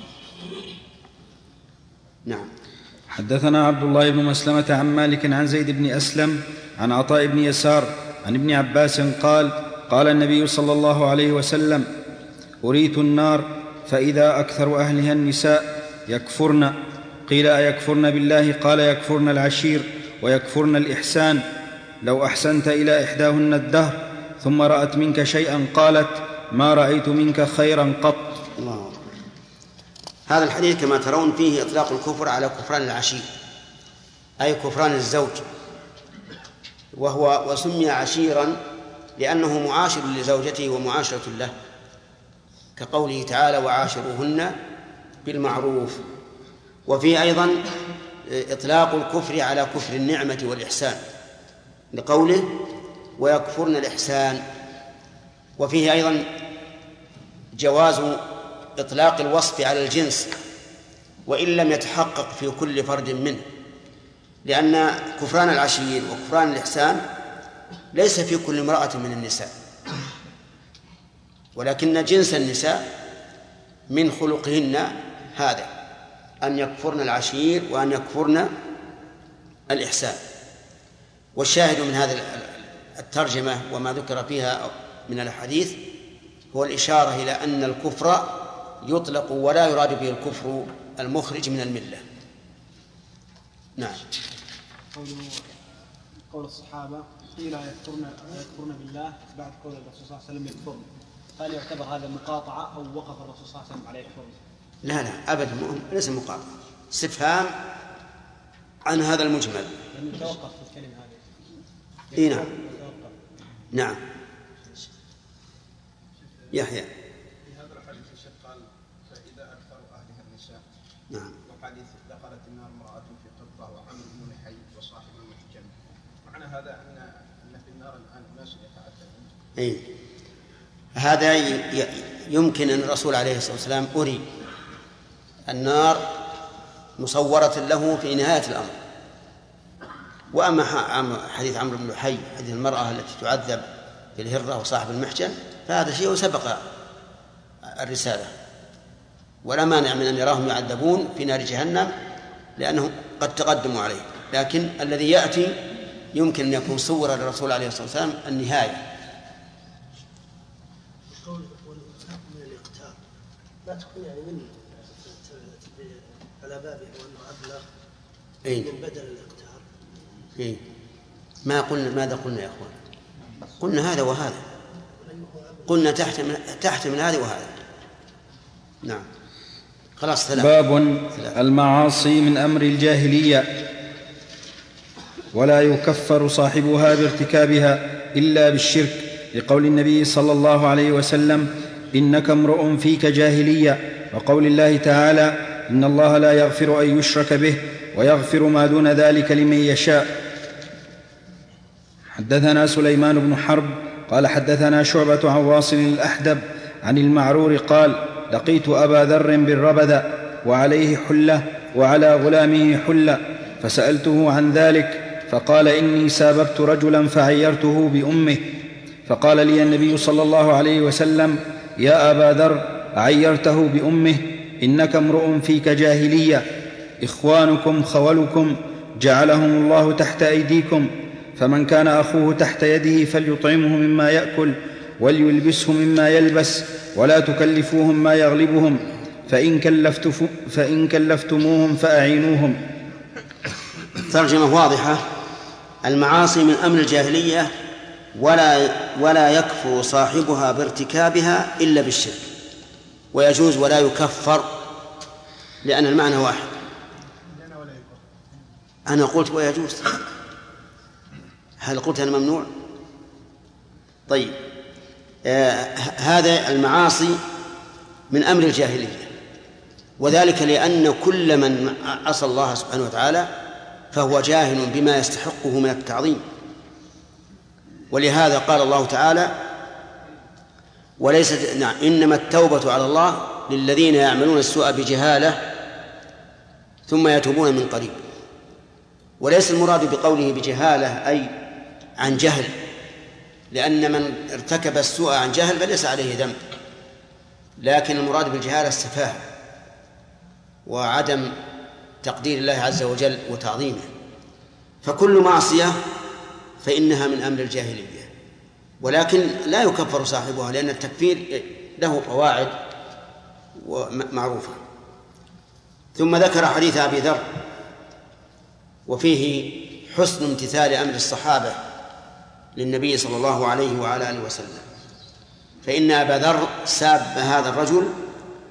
نعم. حدثنا عبد الله بن مسلمة عن مالك عن زيد بن أسلم عن عطاء بن يسار عن ابن عباس قال: قال النبي صلى الله عليه وسلم: أريت النار فإذا أكثر أهلها النساء يكفرن. قيل: أيكفرن بالله؟ قال: يكفرن العشير ويكفرن الإحسان. لو أحسنت إلى إحداهن الدهر ثم رأت منك شيئا قالت: ما رأيت منك خيرا قط. الله. هذا الحديث كما ترون فيه إطلاق الكفر على كفران العشير، أي كفران الزوج وهو وسمي عشيرا لأنه معاشر لزوجته ومعاشرة له، كقوله تعالى وعاشروهن بالمعروف. وفيه أيضا إطلاق الكفر على كفر النعمة والإحسان لقوله ويكفرن الإحسان. وفيه أيضا جواز إطلاق الوصف على الجنس وإن لم يتحقق في كل فرد منه، لأن كفران العشير وكفران الإحسان ليس في كل امرأة من النساء، ولكن جنس النساء من خلقهن هذا أن يكفرن العشير وأن يكفرن الإحسان. والشاهد من هذه الترجمة وما ذكر فيها من الحديث هو الإشارة إلى أن الكفر يطلق ولا يراد به الكفر المخرج من الملة. نعم. قول الصحابة قيل يكفرن يكفرن بالله بعد قول الرسول صلى الله عليه وسلم يكفرن، هل يعتبر هذا مقاطعة أو وقف الرسول صلى الله عليه وسلم على يكفرن؟ لا لا أبدا، ليس مقاطعة، استفهام عن هذا المجمل. يعني توقف في الكلمة هذه. إيه نعم. نعم. يحيى. في هذا الحديث الشيخ قال فإذا أكثر أهلها النساء. نعم. وحديث دخلت النار امرأة في قطة وعمرو بن لحي وصاحب المحجم. معنى هذا أن أن في النار الآن أناس يتعذبون. إيه. هذا يمكن أن الرسول عليه الصلاة والسلام أري النار مصورة له في نهاية الأمر. وأما حديث عمرو بن لحي حديث المرأة التي تعذب في الهرة وصاحب المحجن فهذا شيء سبق الرسالة، ولا مانع من أن يراهم يعذبون في نار جهنم لأنهم قد تقدموا عليه، لكن الذي يأتي يمكن أن يكون صور للرسول عليه الصلاة والسلام النهاية. من الاقتار لا تكون يعني من على بابه وأنه أبلغ من بدل الاقتار. إيه؟ ما قلنا ماذا قلنا يا أخوان؟ قلنا هذا وهذا، قلنا تحت من تحت من هذا وهذا. نعم. خلاص. ثلاث. باب المعاصي من أمر الجاهلية ولا يكفر صاحبها بارتكابها إلا بالشرك، لقول النبي صلى الله عليه وسلم إنك امرؤ فيك جاهلية، وقول الله تعالى إن الله لا يغفر أن يشرك به ويغفر ما دون ذلك لمن يشاء. حدثنا سليمان بن حرب قال حدثنا شعبة عن واصل الأحدب عن المعرور قال لقيت أبا ذر بالربذ وعليه حلة وعلى غلامه حلة، فسألته عن ذلك فقال إني ساببت رجلا فعيرته بأمه، فقال لي النبي صلى الله عليه وسلم يا أبا ذر عيرته بأمه إنك امرؤ فيك جاهلية، إخوانكم خولكم جعلهم الله تحت أيديكم، فمن كان أخوه تحت يده فليطعمه مما يأكل وليلبسه مما يلبس ولا تكلفوهم ما يغلبهم، فإن, كلفت فإن كلفتموهم فأعينوهم. ترجمة واضحة. المعاصي من أمر الجاهلية ولا, ولا يكفر صاحبها بارتكابها إلا بالشرك، ويجوز ولا يكفر لأن المعنى واحد. أنا قلت ويجوز، هل قلت أنا ممنوع؟ طيب. آه هذا المعاصي من أمر الجاهلية، وذلك لأن كل من عصى الله سبحانه وتعالى فهو جاهل بما يستحقه من التعظيم. ولهذا قال الله تعالى وليست نعم إنما التوبة على الله للذين يعملون السوء بجهالة ثم يتوبون من قريب. وليس المراد بقوله بجهالة أي عن جهل، لأن من ارتكب السوء عن جهل فليس عليه ذنب، لكن المراد بالجهالة السفاهة وعدم تقدير الله عز وجل وتعظيمه. فكل معصية فإنها من أمر الجاهلية، ولكن لا يكفر صاحبها لأن التكفير له قواعد معروفة. ثم ذكر حديث أبي ذر وفيه حسن امتثال أمر الصحابة للنبي صلى الله عليه وعلى آله وسلم، فإن أبا ذر ساب هذا الرجل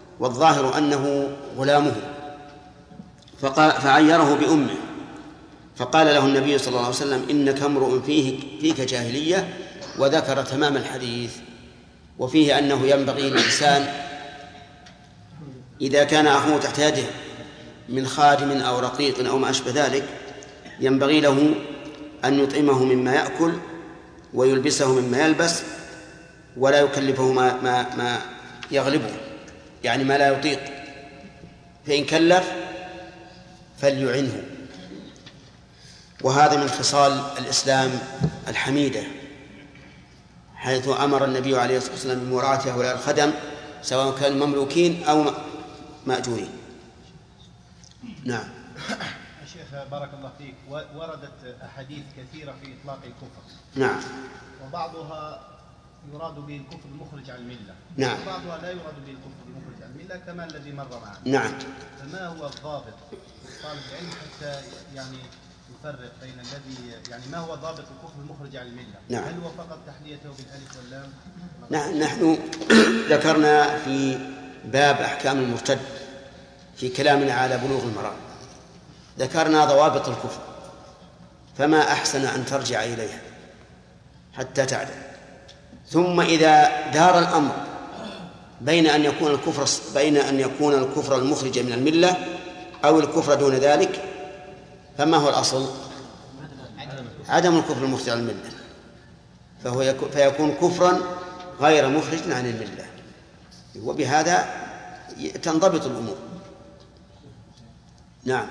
والظاهر أنه غلامه فعيره بأمه، فقال له النبي صلى الله عليه وسلم إنك امرؤ فيه فيك جاهلية، وذكر تمام الحديث. وفيه أنه ينبغي للإنسان إذا كان أخوه تحت يده من خادم أو رقيق أو ما أشبه ذلك ينبغي له أن يطعمه مما يأكل ويلبسه مما يلبس، ولا يكلفه ما, ما, ما يغلبه، يعني ما لا يطيق، فإن كلف فليعنه. وهذا من خصال الإسلام الحميدة، حيث أمر النبي عليه الصلاة والسلام بمراعاة هؤلاء الخدم سواء كانوا مملوكين أو مأجورين. نعم. شيخ بارك الله فيك، وردت أحاديث كثيرة في إطلاق الكفر. نعم. وبعضها يراد به الكفر المخرج عن الملة. نعم. وبعضها لا يراد به الكفر المخرج عن الملة كما الذي مر معنا. نعم. فما هو الضابط طالب العلم حتى يعني يفرق بين الذي يعني ما هو ضابط الكفر المخرج عن الملة؟ نعم. هل هو فقط تحليته بالألف واللام؟ نعم. نحن ذكرنا في باب أحكام المرتد في كلامنا على بلوغ المرام ذكرنا ضوابط الكفر، فما أحسن أن ترجع إليها حتى تعلم. ثم إذا دار الأمر بين أن يكون الكفر بين أن يكون الكفر المخرج من الملة أو الكفر دون ذلك، فما هو الأصل؟ عدم الكفر المخرج عن الملة، فهو يكون فيكون كفرا غير مخرج عن الملة، وبهذا تنضبط الأمور. نعم.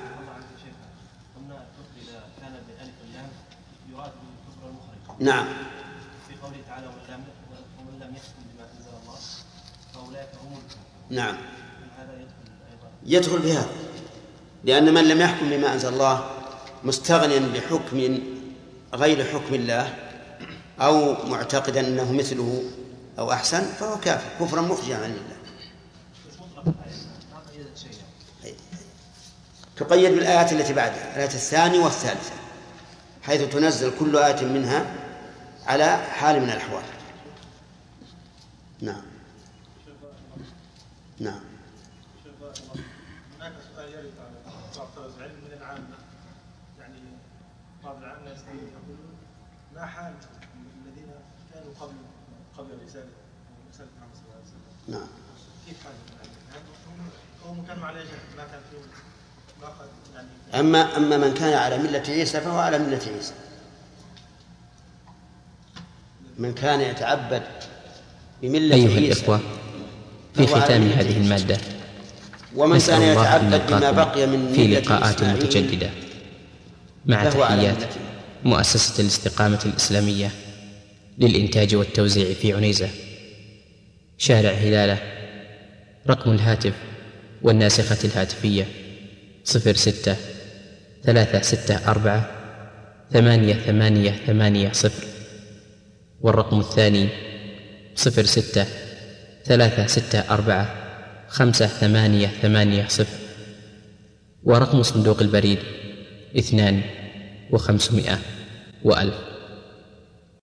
نعم. في قوله تعالى ومن لم يحكم بما أنزل الله فأولئك هم الكافرون. نعم. يدخل فيها، لأن من لم يحكم بما أنزل الله مستغنيا بحكم غير حكم الله أو معتقدا أنه مثله أو أحسن فهو كافر كفرا مخرجا عن الله. تقيد بالآيات التي بعدها، الآية الثانية والثالثة، حيث تنزل كل آية منها على حال من الأحوال. نعم. نعم. هناك سؤال يرد على بعض طلبة العلم من العامة، يعني بعض العامة يقولون ما حال الذين كانوا قبل قبل رسالة رسالة محمد صلى الله عليه وسلم؟ نعم. كيف حالهم؟ هم كانوا على جهل، ما كان فيهم ما قد يعني. أما أما من كان على ملة عيسى فهو على ملة عيسى. من كان يتعبد بملة أيها عيسى الإخوة، في ختام هذه المادة ومن كان يتعبد بما بقي من في لقاءات متجددة مع تحيات مؤسسة الاستقامة الإسلامية للإنتاج والتوزيع في عنيزة، شارع هلالة. رقم الهاتف والناسخة الهاتفية صفر ستة ثلاثة ستة أربعة ثمانية ثمانية ثمانية صفر، والرقم الثاني صفر ستة ثلاثة ستة أربعة خمسة ثمانية ثمانية صفر، ورقم صندوق البريد اثنان وخمسمائة وألف.